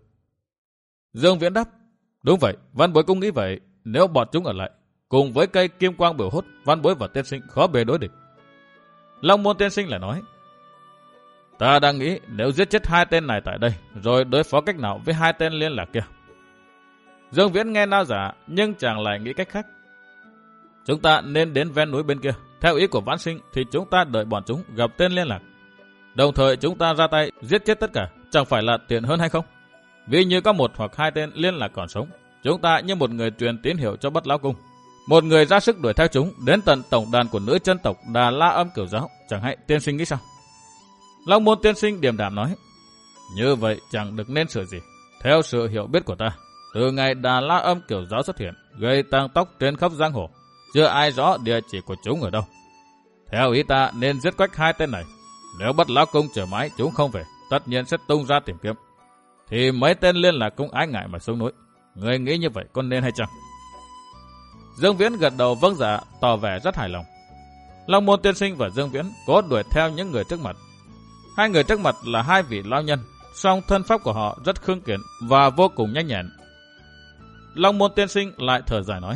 Dương Viễn đáp, đúng vậy, văn bối cũng nghĩ vậy. Nếu bọn chúng ở lại, cùng với cây kim quang biểu hút, văn bối và tiên sinh khó bề đối địch. Long Môn tiên sinh lại nói, Ta đang nghĩ nếu giết chết hai tên này tại đây, rồi đối phó cách nào với hai tên liên lạc kia. Dương Viễn nghe nao giả, nhưng chàng lại nghĩ cách khác. Chúng ta nên đến ven núi bên kia. Theo ý của Vãn Sinh thì chúng ta đợi bọn chúng gặp tên liên lạc. Đồng thời chúng ta ra tay giết chết tất cả, chẳng phải là tiện hơn hay không? Vì như có một hoặc hai tên liên lạc còn sống, chúng ta như một người truyền tín hiệu cho Bất Lão Cung. Một người ra sức đuổi theo chúng đến tận tổng đàn của nữ chân tộc Đà La Âm Cửu Giáo, chẳng hay tiên sinh nghĩ sao? Long Môn tiên sinh điềm đạm nói, như vậy chẳng được nên sửa gì. Theo sự hiểu biết của ta, từ ngày Đà La Âm Cửu Giáo xuất hiện, gây tăng tốc trên khắp giang hồ, chưa ai rõ địa chỉ của chúng ở đâu. Theo ý ta nên giết quách hai tên này. Nếu Bất Lão Cung chờ mãi chúng không về, tất nhiên sẽ tung ra tìm kiếm. Thì mấy tên liên lạc cũng ái ngại mà xuống núi. Người nghĩ như vậy có nên hay chăng? Dương Viễn gật đầu vâng dạ, tỏ vẻ rất hài lòng. Long Môn tiên sinh và Dương Viễn cố đuổi theo những người trước mặt. Hai người trước mặt là hai vị lão nhân, song thân pháp của họ rất khương kiện và vô cùng nhanh nhẹn. Long Môn tiên sinh lại thở dài nói,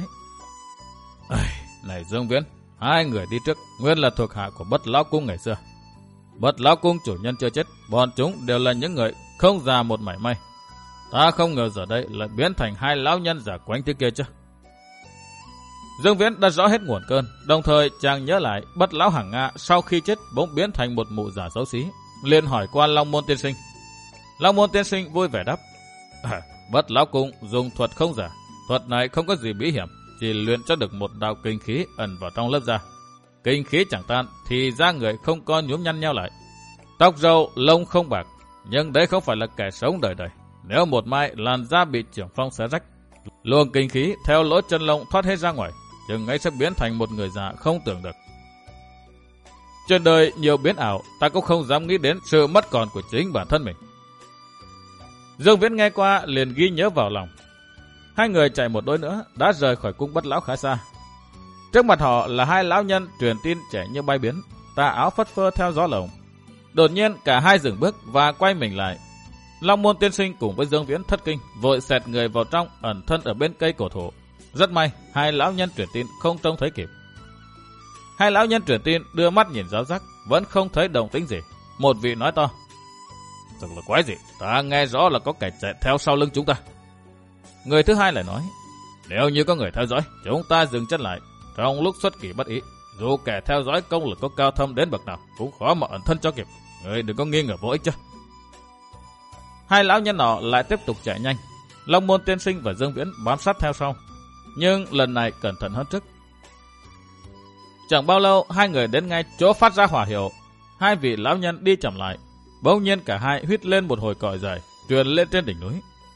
này Dương Viễn, hai người đi trước nguyên là thuộc hạ của Bất Lão Cung ngày xưa. Bất Lão Cung chủ nhân chưa chết, bọn chúng đều là những người không già một mảy may. Ta không ngờ giờ đây lại biến thành hai lão nhân giả quánh thế kia chứ. Dương Viễn đã rõ hết nguồn cơn, đồng thời chàng nhớ lại Bất Lão Hằng Nga sau khi chết bỗng biến thành một mụ giả xấu xí, liền hỏi qua Long Môn tiên sinh. Long Môn tiên sinh vui vẻ đáp, à, Bất Lão Cung dùng thuật không giả, thuật này không có gì bí hiểm, chỉ luyện cho được một đạo kinh khí ẩn vào trong lớp da. Kinh khí chẳng tan thì da người không có nhuốm nhăn nhau lại, tóc râu lông không bạc, nhưng đấy không phải là kẻ sống đời đời. Nếu một mai làn da bị trưởng phong xé rách, luồng kinh khí theo lỗ chân lông thoát hết ra ngoài, chừng ấy sẽ biến thành một người già không tưởng được. Trên đời nhiều biến ảo, ta cũng không dám nghĩ đến sự mất còn của chính bản thân mình. Dương Viễn nghe qua liền ghi nhớ vào lòng. Hai người chạy một đôi nữa đã rời khỏi cung Bất Lão khá xa. Trước mặt họ là hai lão nhân truyền tin trẻ như bay biến, tà áo phất phơ theo gió lồng. Đột nhiên cả hai dừng bước và quay mình lại. Long Môn tiên sinh cùng với Dương Viễn thất kinh, vội xẹt người vào trong ẩn thân ở bên cây cổ thụ. Rất may hai lão nhân truyền tin không trông thấy kịp. Hai lão nhân truyền tin đưa mắt nhìn giáo giác, vẫn không thấy động tĩnh gì. Một vị nói to, thật là quái gì, ta nghe rõ là có kẻ chạy theo sau lưng chúng ta. Người thứ hai lại nói, nếu như có người theo dõi, chúng ta dừng chân lại. Trong lúc xuất kỳ bất ý, dù kẻ theo dõi công lực có cao thâm đến bậc nào, cũng khó mà ẩn thân cho kịp. Người đừng có nghi ngờ vô ích chứ. Hai lão nhân nọ lại tiếp tục chạy nhanh. Long Môn tiên sinh và Dương Viễn bám sát theo sau, nhưng lần này cẩn thận hơn trước. Chẳng bao lâu hai người đến ngay chỗ phát ra hỏa hiệu. Hai vị lão nhân đi chậm lại, bỗng nhiên cả hai huýt lên một hồi còi dài, truyền lên trên đỉnh núi.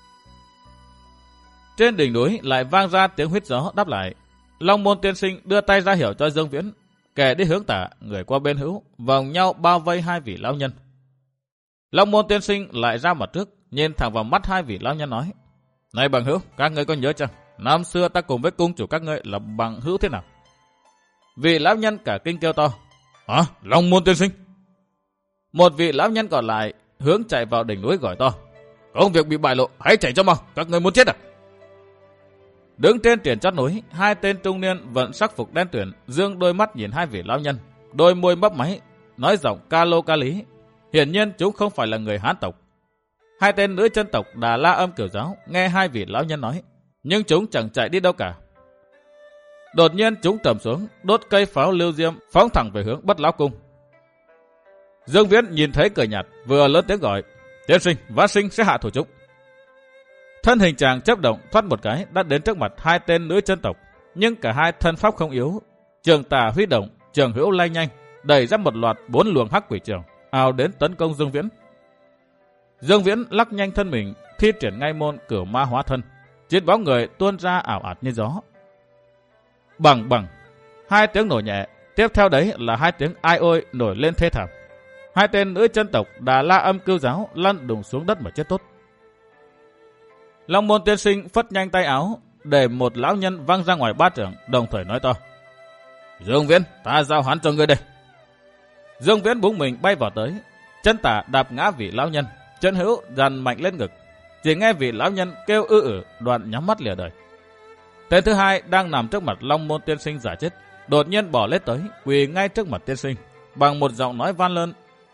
Trên đỉnh núi lại vang ra tiếng huýt gió đáp lại. Long Môn tiên sinh đưa tay ra hiệu cho Dương Viễn, kẻ đi hướng tả, người qua bên hữu, vòng nhau bao vây hai vị lão nhân. Long Môn tiên sinh lại ra mặt trước, nhìn thẳng vào mắt hai vị lão nhân nói, này bằng hữu, các ngươi có nhớ chăng? Năm xưa ta cùng với cung chủ các ngươi là bằng hữu thế nào? Vị lão nhân cả kinh kêu to, hả? Long Môn tiên sinh? Một vị lão nhân còn lại hướng chạy vào đỉnh núi gọi to, công việc bị bại lộ, hãy chạy cho mau, các ngươi muốn chết à? Đứng trên triển chót núi, hai tên trung niên vận sắc phục đen tuyển, dương đôi mắt nhìn hai vị lão nhân, đôi môi mấp máy, nói giọng ca lô ca lý. Hiển nhiên chúng không phải là người Hán tộc. Hai tên nữ chân tộc Đà La Âm Cửu Giáo nghe hai vị lão nhân nói, nhưng chúng chẳng chạy đi đâu cả. Đột nhiên chúng trầm xuống, đốt cây pháo lưu diêm, phóng thẳng về hướng Bất Lão Cung. Dương Viễn nhìn thấy cười nhạt, vừa lớn tiếng gọi, tiên sinh, Vãn Sinh sẽ hạ thủ chúng. Thân hình chàng chớp động thoát một cái đã đến trước mặt hai tên nữ chân tộc, nhưng cả hai thân pháp không yếu. Trường tả huy động, trường hữu lay nhanh, đẩy ra một loạt bốn luồng hắc quỷ trường, ào đến tấn công Dương Viễn. Dương Viễn lắc nhanh thân mình, thi triển ngay môn Cửu Ma Hóa Thân, chiến bóng người tuôn ra ảo ạt như gió. Bằng bằng, hai tiếng nổ nhẹ, tiếp theo đấy là hai tiếng ai ôi nổi lên thê thảm. Hai tên nữ chân tộc Đà La Âm Cửu Giáo lăn đùng xuống đất mà chết tốt. Long Môn tiên sinh phất nhanh tay áo, để một lão nhân văng ra ngoài bát trưởng, đồng thời nói to, Dương Viễn, ta giao hắn cho ngươi đây. Dương Viễn búng mình bay vào tới, chân tả đạp ngã vị lão nhân, chân hữu dàn mạnh lên ngực. Chỉ nghe vị lão nhân kêu ư ử, đoạn nhắm mắt lìa đời. Tên thứ hai đang nằm trước mặt Long Môn tiên sinh giả chết, đột nhiên bỏ lết tới, quỳ ngay trước mặt tiên sinh, bằng một giọng nói van lơn,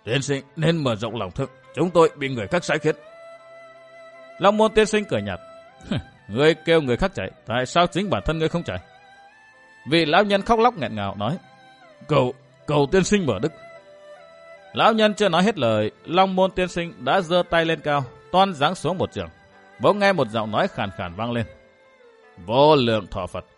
Tiên sinh nên mở rộng lòng thương, chúng tôi bị người khác sai khiến. Long Môn tiên sinh cười nhạt. Ngươi kêu người khác chạy, tại sao chính bản thân ngươi không chạy? Vị lão nhân khóc lóc nghẹn ngào nói, cầu, cầu tiên sinh mở đức. Lão nhân chưa nói hết lời, Long Môn tiên sinh đã giơ tay lên cao, toan giáng xuống một trường. Bỗng nghe một giọng nói khàn khàn vang lên, vô lượng thọ Phật.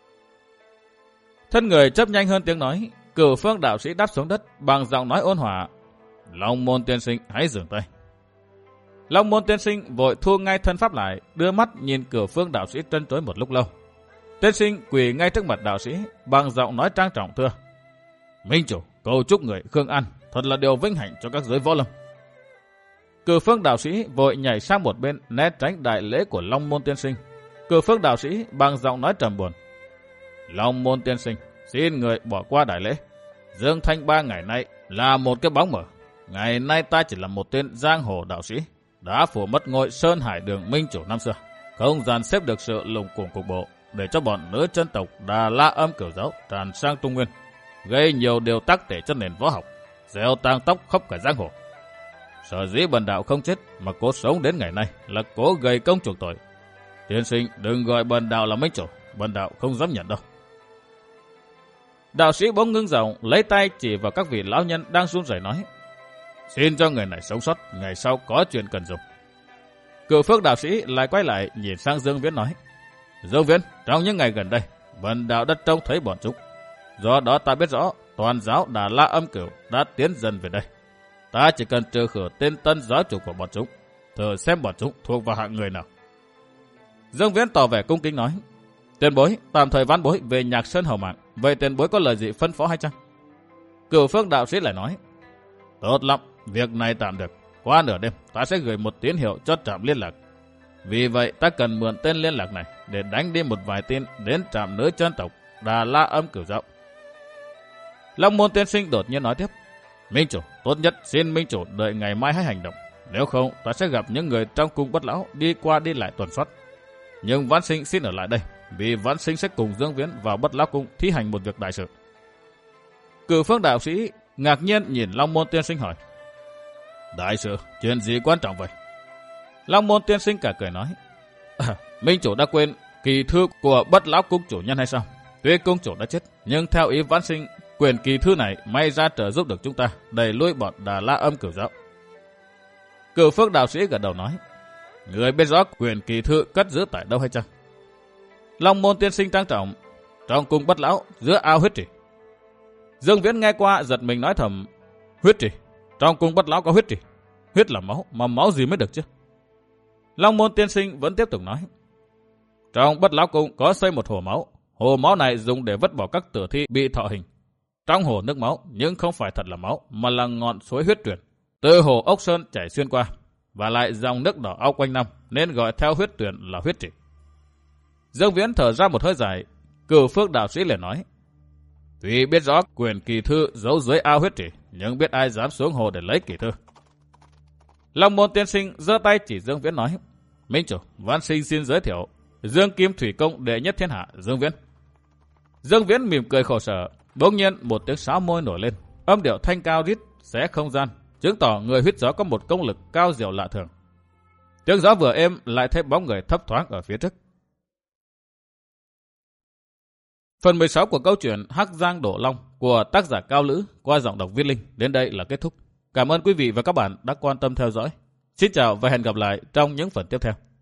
Thân người chấp nhanh hơn tiếng nói, Cửu Phương đạo sĩ đáp xuống đất bằng giọng nói ôn hòa, Long Môn tiên sinh hãy dừng tay. Long Môn tiên sinh vội thu ngay thân pháp lại, đưa mắt nhìn Cửu Phương đạo sĩ trân trối một lúc lâu. Tiên sinh quỳ ngay trước mặt đạo sĩ bằng giọng nói trang trọng thưa, Minh chủ cầu chúc người Khương An, thật là điều vinh hạnh cho các giới võ lâm. Cửu Phương đạo sĩ vội nhảy sang một bên né tránh đại lễ của Long Môn tiên sinh. Cửu Phương đạo sĩ bằng giọng nói trầm buồn, Long Môn tiên sinh, xin người bỏ qua đại lễ. Dương Thanh ba ngày nay là một cái bóng mờ. Ngày nay ta chỉ là một tên giang hồ đạo sĩ, đã phủ mất ngôi Sơn Hải Đường minh chủ năm xưa, không dàn xếp được sự lùng cuồng cục bộ để cho bọn nữ chân tộc Đà La Âm Cửu giáo tràn sang Trung Nguyên, gây nhiều điều tác tể cho nền võ học, gieo tang tóc khắp cả giang hồ. Sở dĩ bần đạo không chết mà cố sống đến ngày nay là cố gây công chuộc tội. Tiên sinh đừng gọi bần đạo là minh chủ, bần đạo không dám nhận đâu. Đạo sĩ bỗng ngưng giọng, lấy tay chỉ vào các vị lão nhân đang run rẩy nói, xin cho người này sống sót, ngày sau có chuyện cần dùng. Cửu Phước đạo sĩ lại quay lại nhìn sang Dương Viễn nói, Dương Viễn, trong những ngày gần đây, bần đạo đã trông thấy bọn chúng. Do đó ta biết rõ toàn giáo Đà La Âm Cửu đã tiến dần về đây. Ta chỉ cần trừ khử tên tân giáo chủ của bọn chúng, thử xem bọn chúng thuộc vào hạng người nào. Dương Viễn tỏ vẻ cung kính nói, tiền bối tạm thời vãn bối về Nhạc Sơn hầu mạng, vậy tiền bối có lời gì phân phó hay chăng? Cửu Phước đạo sĩ lại nói, tốt lắm, việc này tạm được. Qua nửa đêm ta sẽ gửi một tín hiệu cho trạm liên lạc. Vì vậy ta cần mượn tên liên lạc này để đánh đi một vài tin đến trạm nữ chân tộc Đà La Âm Cửu giáo. Long Môn tiên sinh đột nhiên nói tiếp, Minh chủ, tốt nhất xin Minh chủ đợi ngày mai hãy hành động. Nếu không ta sẽ gặp những người trong cung Bất Lão đi qua đi lại tuần soát. Nhưng Vãn Sinh xin ở lại đây, vì Vãn Sinh sẽ cùng Dương Viễn vào Bất Lão cung thi hành một việc đại sự. Cửu Phương đạo sĩ ngạc nhiên nhìn Long Môn tiên sinh hỏi, đại sự, chuyện gì quan trọng vậy? Long Môn tiên sinh cả cười nói, à, Minh chủ đã quên kỳ thư của Bất Lão cung chủ nhân hay sao? Tuy cung chủ đã chết, nhưng theo ý Vãn Sinh, quyền kỳ thư này may ra trợ giúp được chúng ta đẩy lui bọn Đà La Âm Cửu giáo. Cửu Phước đạo sĩ gật đầu nói, người biết rõ quyền kỳ thư cất giữ tại đâu hay chăng? Long Môn tiên sinh trang trọng, trong cung Bất Lão giữa ao huyết trì. Dương Viễn nghe qua giật mình nói thầm, huyết trì? Trong cung Bất Lão có huyết trì? Huyết là máu, mà máu gì mới được chứ? Long Môn tiên sinh vẫn tiếp tục nói, trong Bất Lão cung có xây một hồ máu. Hồ máu này dùng để vứt bỏ các tử thi bị thọ hình. Trong hồ nước máu, nhưng không phải thật là máu, mà là ngọn suối huyết tuyển từ hồ Ốc Sơn chảy xuyên qua, và lại dòng nước đỏ ao quanh năm, nên gọi theo huyết tuyển là huyết trì. Dương Viễn thở ra một hơi dài. Cửu Phước đạo sĩ liền nói, tuy biết rõ quyền kỳ thư giấu dưới ao huyết trì, nhưng biết ai dám xuống hồ để lấy kỳ thư. Long Môn tiên sinh giơ tay chỉ Dương Viễn nói, Minh chủ, Vãn Sinh xin giới thiệu Dương Kim Thủy Công đệ nhất thiên hạ Dương Viễn. Dương Viễn mỉm cười khổ sở. Bỗng nhiên một tiếng sáo môi nổi lên, âm điệu thanh cao rít xé không gian, chứng tỏ người huyết gió có một công lực cao diệu lạ thường. Tiếng gió vừa êm lại thấy bóng người thấp thoáng ở phía trước. Phần mười sáu của câu chuyện Hắc Giang Đổ Long của tác giả Cao Lữ qua giọng đọc Viết Linh đến đây là kết thúc. Cảm ơn quý vị và các bạn đã quan tâm theo dõi. Xin chào và hẹn gặp lại trong những phần tiếp theo.